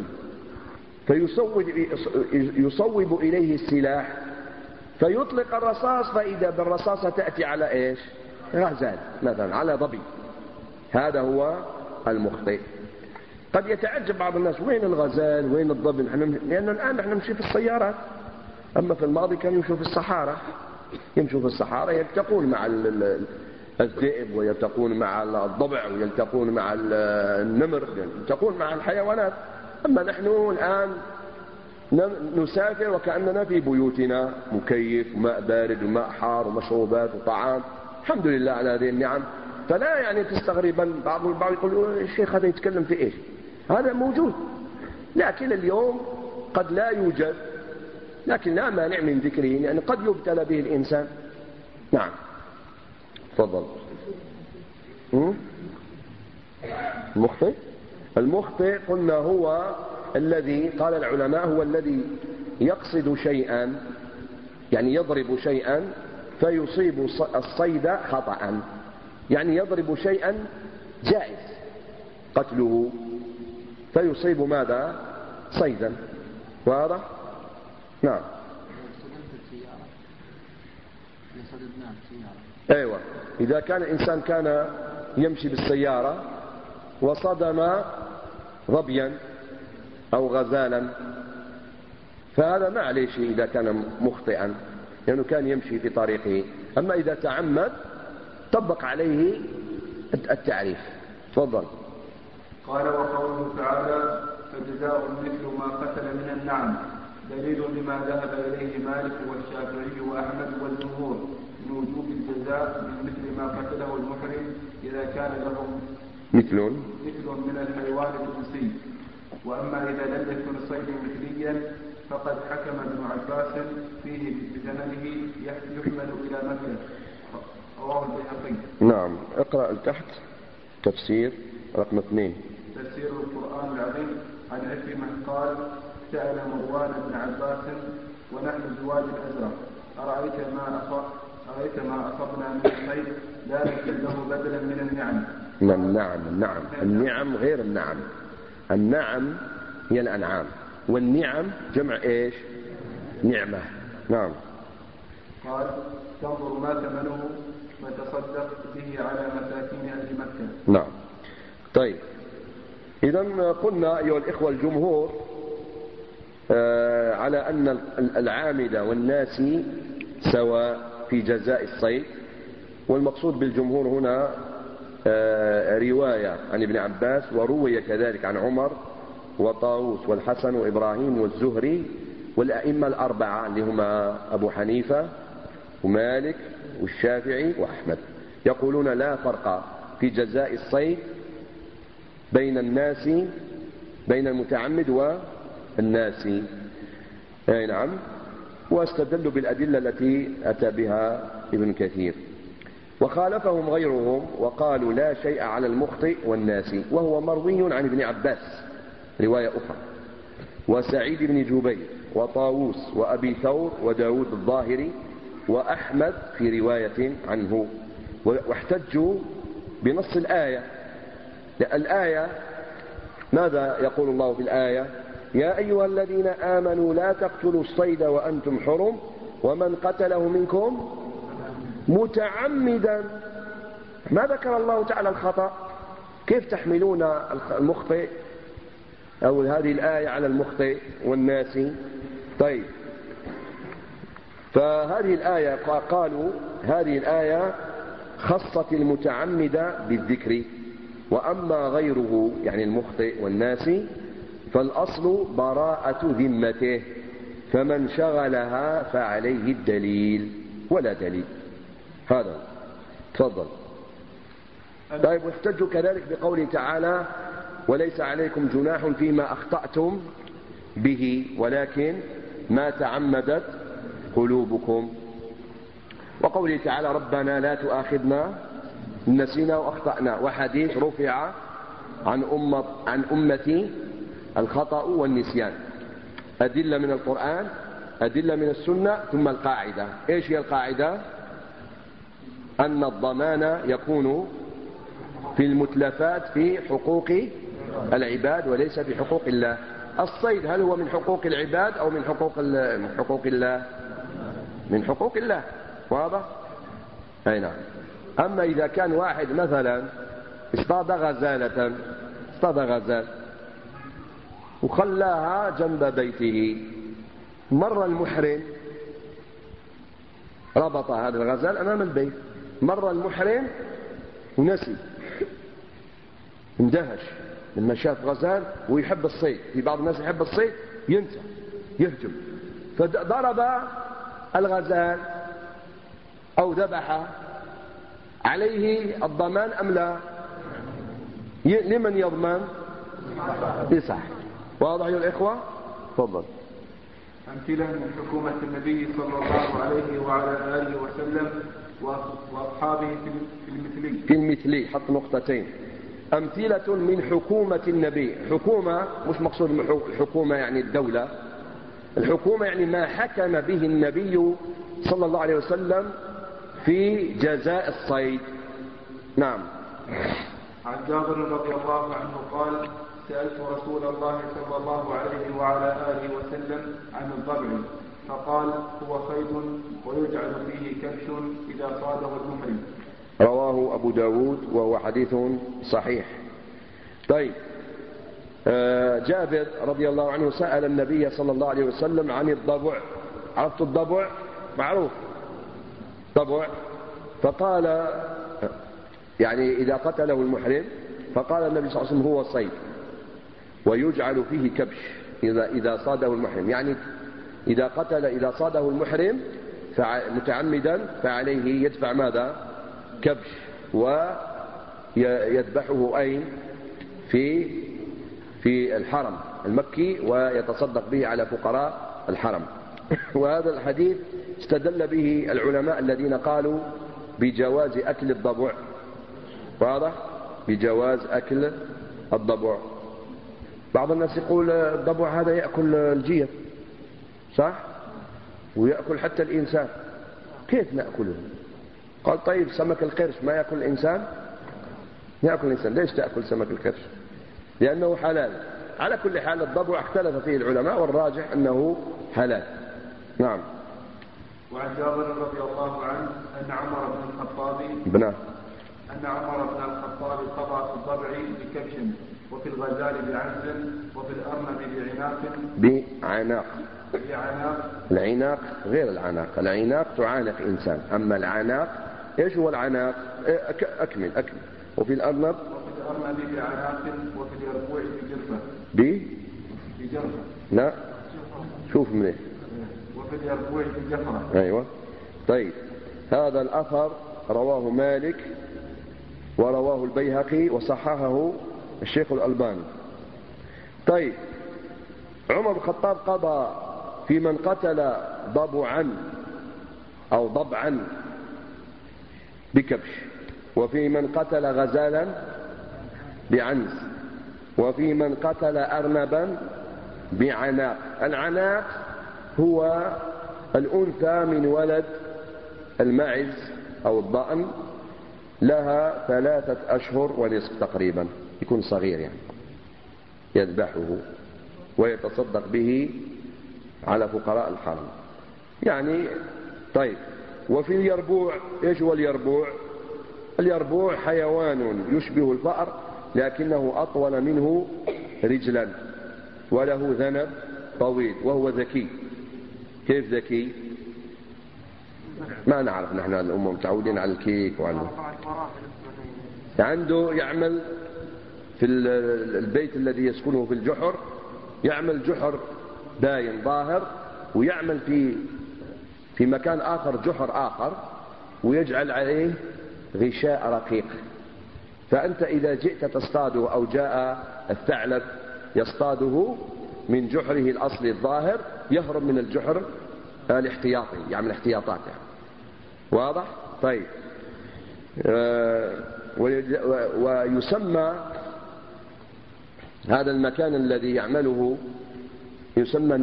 فيصوب إليه السلاح فيطلق الرصاص، فإذا بالرصاصة تأتي على إيش؟ غزال مثلا، على ظبي. هذا هو المخطئ. قد يتعجب بعض الناس: وين الغزال وين الظبي؟ لأن الآن نحن نمشي في السيارات، أما في الماضي كانوا يمشوا في الصحارى، يلتقون مع الذئب ويلتقون مع الضبع ويلتقون مع النمر، يلتقون مع الحيوانات. أما نحن الآن نسافر وكأننا في بيوتنا، مكيف وماء بارد وماء حار ومشروبات وطعام، الحمد لله على هذه النعم. فلا يعني تستغربا، بعض يقول: الشيخ هذا يتكلم في إيش؟ هذا موجود، لكن اليوم قد لا يوجد، لكن لا مانع من ذكره، يعني قد يبتلى به الإنسان. نعم تفضل. المخطئ قلنا هو الذي، قال العلماء، هو الذي يقصد شيئا، يعني يضرب شيئا فيصيب الصيد خطأ، يعني يضرب شيئا جائز قتله فيصيب ماذا؟ صيدا. واضح؟ نعم. ايوه، اذا كان الانسان كان يمشي بالسيارة وصدم ظبيا او غزالا فهذا ما عليه شيء اذا كان مخطئا، لانه كان يمشي في طريقه. اما اذا تعمد طبق عليه التعريف. تفضل. قال وقوله تعالى فجزاء مثل ما قتل من النعم دليل لما ذهب إليه مالك والشافعي وأحمد والجمهور من وجوب الجزاء بمثل ما قتله المحرم إذا كان له مثل من الحيوان الإنسي. وأما إذا لم يكن الصيد مثليا فقد حكم ابن عباس فيه بثمنه يحمل إلى مكة. رواه البيهقي. نعم. اقرأ تحت تفسير رقم 2. تفسير القرآن العظيم عن عكرمة قال سأل مروان بن عباس ونحن بواد الأزرق أرأيت ما أصبنا من الصيد لا نجد له بدلا من النعم. النعم غير النعم. النعم هي الأنعام والنعم جمع إيش؟ نعمة. نعم. قال تنظر ما ثمنه وتصدق به على مساكين أهل مكة. نعم. طيب إذا قلنا أيها الإخوة الجمهور على أن العامد والناسي سواء في جزاء الصيد. والمقصود بالجمهور هنا رواية عن ابن عباس وروي كذلك عن عمر وطاووس والحسن وإبراهيم والزهري والأئمة الأربعة اللي هما أبو حنيفة ومالك والشافعي وأحمد يقولون لا فرق في جزاء الصيد بين الناس بين المتعمد والناسي. أي نعم. واستدلوا بالأدلة التي أتى بها ابن كثير. وخالفهم غيرهم وقالوا لا شيء على المخطئ والناسي وهو مروي عن ابن عباس رواية أخرى وسعيد بن جبير وطاووس وأبي ثور وداود الظاهري وأحمد في رواية عنه. واحتجوا بنص الآية. الآية ماذا يقول الله في الآية؟ يا أيها الذين آمنوا لا تقتلوا الصيد وأنتم حرم ومن قتله منكم متعمدا. ما ذكر الله تعالى الخطأ. كيف تحملون المخطئ أو هذه الآية على المخطئ والناسي؟ طيب فهذه الآية قالوا هذه الآية خصت المتعمد بالذكر وأما غيره يعني المخطئ والناسي فالأصل براءة ذمته فمن شغلها فعليه الدليل ولا دليل. هذا. تفضل. طيب واحتجوا كذلك بقوله تعالى وليس عليكم جناح فيما أخطأتم به ولكن ما تعمدت قلوبكم. وقوله تعالى ربنا لا تؤاخذنا إن نسينا وأخطأنا. وحديث رفع عن أمتي الخطأ والنسيان. أدلة من القرآن أدلة من السنة ثم القاعدة. إيش هي القاعدة؟ أن الضمان يكون في المتلفات في حقوق العباد وليس في حقوق الله. الصيد هل هو من حقوق العباد أو من حقوق الله؟ من حقوق الله. واضح؟ أي نعم. أما إذا كان واحد مثلا اصطاد غزال وخلاها جنب بيته مر المحرم ربط هذا الغزال أمام البيت مر المحرم ونسي اندهش لما شاف غزال ويحب الصيد. في بعض الناس يحب الصيد ينسى يهجم فضرب الغزال أو ذبحه عليه الضمان أم لا؟ لمن يضمن؟ لصاحب. واضح يا الإخوة؟ تفضل. أمثلة من حكومة النبي صلى الله عليه وعلى آله وسلم وأصحابه في المثلي. حط نقطتين. أمثلة من حكومة النبي. حكومة مش مقصود الحكومة يعني الدولة. الحكومة يعني ما حكم به النبي صلى الله عليه وسلم في جزاء الصيد. نعم. عن جابر رضي الله عنه قال سألت رسول الله صلى الله عليه وعلى آله وسلم عن الضبع فقال هو صيد ويجعل فيه كبش إذا صاده المحرم. رواه أبو داود وهو حديث صحيح. طيب جابر رضي الله عنه سأل النبي صلى الله عليه وسلم عن الضبع. عرفت الضبع؟ معروف ضبع. فقال يعني إذا قتله المحرم، فقال النبي صلى الله عليه وسلم هو صيد ويجعل فيه كبش إذا صاده المحرم، يعني إذا صاده المحرم متعمدا فعليه يدفع ماذا؟ كبش، ويذبحه أين؟ في الحرم المكي، ويتصدق به على فقراء الحرم. وهذا الحديث استدل به العلماء الذين قالوا بجواز أكل الضبع. واضح؟ بجواز أكل الضبع. بعض الناس يقول الضبع هذا يأكل الجير، صح؟ ويأكل حتى الإنسان، كيف نأكله؟ قال طيب سمك القرش ما يأكل الإنسان؟ يأكل الإنسان. ليش تأكل سمك القرش؟ لأنه حلال. على كل حال الضبع اختلف فيه العلماء، والراجح أنه حلال. نعم. وعن جابر رضي الله عنه أن عمر بن الخطاب قضى في الضبع بكبش، وفي الغزال بعنز، وفي الأرنب بعناق. العناق غير العناق. العناق تعانق إنسان، أما العناق إيش هو العناق؟ أكمل. وفي الأرنب بعناق، وفي اليربوع بجرفة. لا شوف منه. وفي اليربوع بجفرة. أيوة. طيب هذا الأثر رواه مالك ورواه البيهقي وصححه الشيخ الألباني. طيب عمر بن الخطاب قضى في من قتل ضبعا أو ضبعا بكبش، وفي من قتل غزالا بعنز، وفي من قتل أرنبا بعناق. العناق هو الأنثى من ولد المعز أو الضأن، لها 3 أشهر ونصف تقريبا، يكون صغير يعني، يذبحه ويتصدق به على فقراء الحرم يعني. طيب وفي اليربوع، ايش هو اليربوع؟ اليربوع حيوان يشبه الفأر لكنه أطول منه رجلا، وله ذنب طويل، وهو ذكي. كيف ذكي؟ ما نعرف، نحن الأمة متعودين على الكيك عنده يعمل في البيت الذي يسكنه في الجحر، يعمل جحر باين ظاهر، ويعمل في مكان آخر جحر آخر، ويجعل عليه غشاء رقيق. فأنت إذا جئت تصطاده أو جاء الثعلب يصطاده من جحره الأصلي الظاهر، يهرب من الجحر الاحتياطي، يعمل احتياطات يعني. واضح؟ طيب ويسمى هذا المكان الذي يعمله يسمى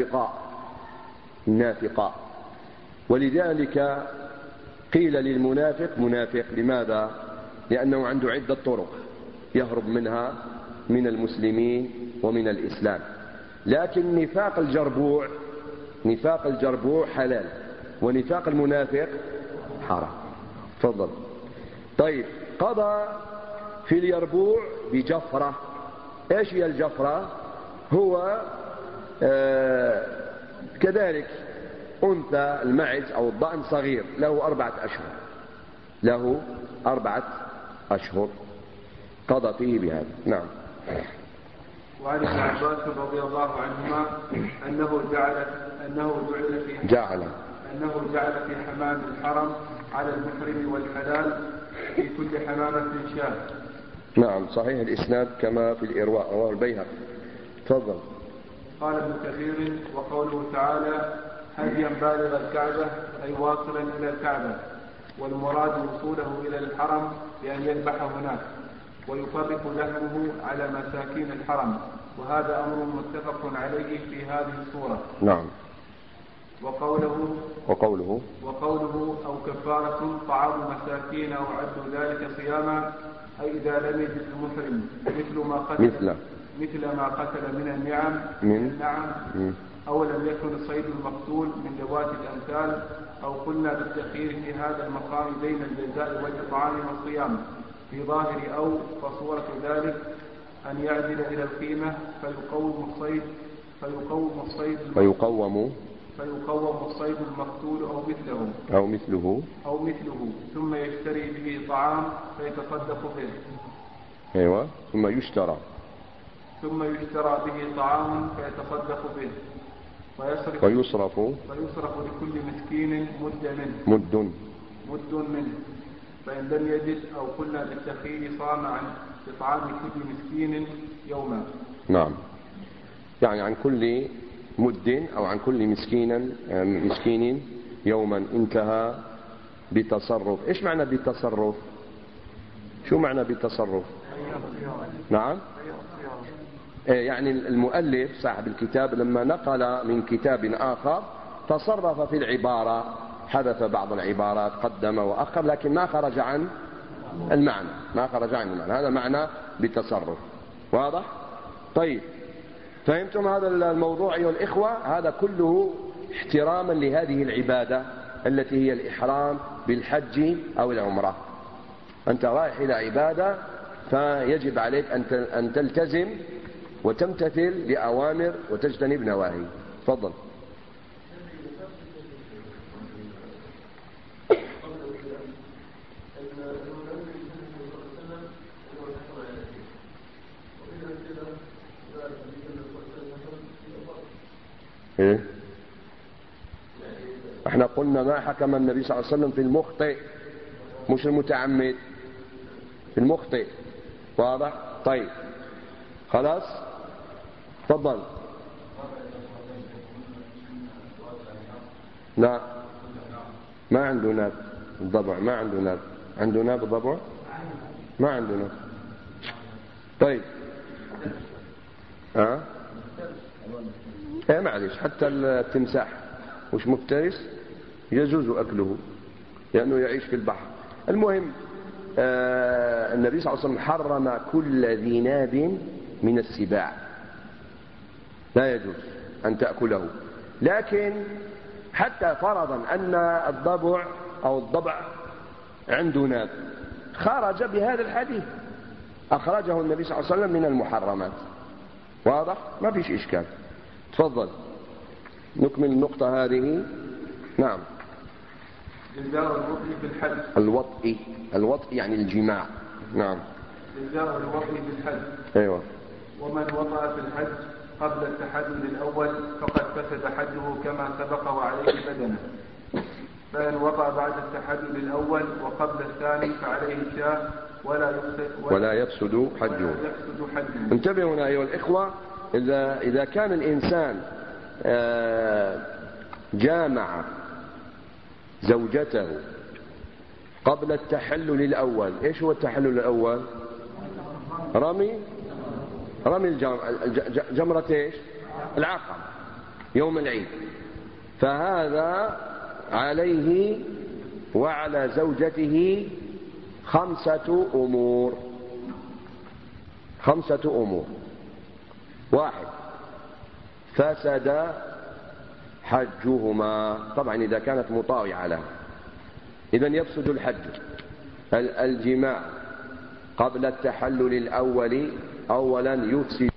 النافقاء. ولذلك قيل للمنافق منافق. لماذا؟ لأنه عنده عدة طرق يهرب منها من المسلمين ومن الإسلام. لكن نفاق الجربوع حلال، ونفاق المنافق حرام. تفضل. طيب قضى في اليربوع بجفرة. ايش هي الجفرة؟ هو كذلك أنثى المعز أو الضأن صغير، له 4 أشهر، قضى فيه بهذا. نعم. وعن ابن عباس رضي الله عنهما أنه جعل في حمام الحرم على المحرم والحلال في كل حمامة شاة. نعم صحيح الإسناد كما في الإرواء، رواه البيهقي. تفضل. قال ابن كثير: وقوله تعالى هديا بالغ الكعبة أي واصلا إلى الكعبة، والمراد وصوله إلى الحرم بأن يذبح هناك ويفرق لحمه على مساكين الحرم، وهذا أمر متفق عليه في هذه السورة. نعم. وقوله أو كفارة طعام مساكين أو عد ذلك صياما، أي إذا لم يجد المحرم مثل ما قتل من النعم أو لم يكن الصيد المقتول من ذوات الأمثال، أو قلنا بالتخيير في هذا المقام بين الجزاء والإطعام والصيام في ظاهر أو، فصورة ذلك أن يعدل إلى القيمة فيقوم فيقوم الصيد المقتول أو مثله ثم يشتري به طعام فيتصدق به. أيوة. ثم يشترى به طعام فيتصدق به ويصرف لكل مسكين مد منه. فإن لم يجد أو قلنا بالتخيير صام عن إطعام كل مسكين يوما. نعم، يعني عن كل مد أو عن كل مسكين يوما. انتهى بتصرف. إيش معنى بتصرف؟ شو معنى بتصرف؟ نعم، يعني المؤلف صاحب الكتاب لما نقل من كتاب آخر تصرف في العبارة، حذف بعض العبارات، قدم وأخر، لكن ما خرج عن المعنى. هذا معنى بتصرف. واضح؟ طيب، فهمتم هذا الموضوع أيها الإخوة؟ هذا كله احتراما لهذه العبادة التي هي الإحرام بالحج أو العمرة. أنت رايح إلى عبادة فيجب عليك أن تلتزم وتمتثل لأوامر وتجتنب نواهي. تفضل. إيه؟ احنا قلنا ما حكم النبي صلى الله عليه وسلم في المخطئ، مش المتعمد، في المخطئ. واضح؟ طيب خلاص، تفضل. لا، ما عنده ناب الضبع، ما عنده ناب. عنده ناب الضبع؟ ما عنده ناب. طيب ايه معلش، حتى التمساح وش مفترس يجوز أكله لأنه يعيش في البحر. المهم النبي صلى الله عليه وسلم حرم كل ذي ناب من السباع، لا يجوز أن تأكله. لكن حتى فرضا أن الضبع أو الضبع عنده ناب، خرج بهذا الحديث، أخرجه النبي صلى الله عليه وسلم من المحرمات. واضح؟ ما فيش إشكال. تفضل نكمل النقطة هذه. نعم. جزاء الوطء في الحج. الوطء يعني الجماع. نعم. جزاء الوطء في الحج. أيوة. ومن وطأ في الحج قبل التحلل الأول فقد فسد حجه كما سبق وعليه بدنه. فإن وطأ بعد التحلل الأول وقبل الثاني فعليه شاة ولا يفسد حجه. انتبهوا هنا أيها الإخوة، إذا كان الإنسان جامع زوجته قبل التحلل الأول. إيش هو التحلل الأول؟ رمي جمرة إيش؟ العقبة يوم العيد. فهذا عليه وعلى زوجته 5 أمور. 5 أمور. 1، فسد حجهما، طبعا إذا كانت مطاوعة له. إذن يفسد الحج. الجماع قبل التحلل الأول أولا يفسد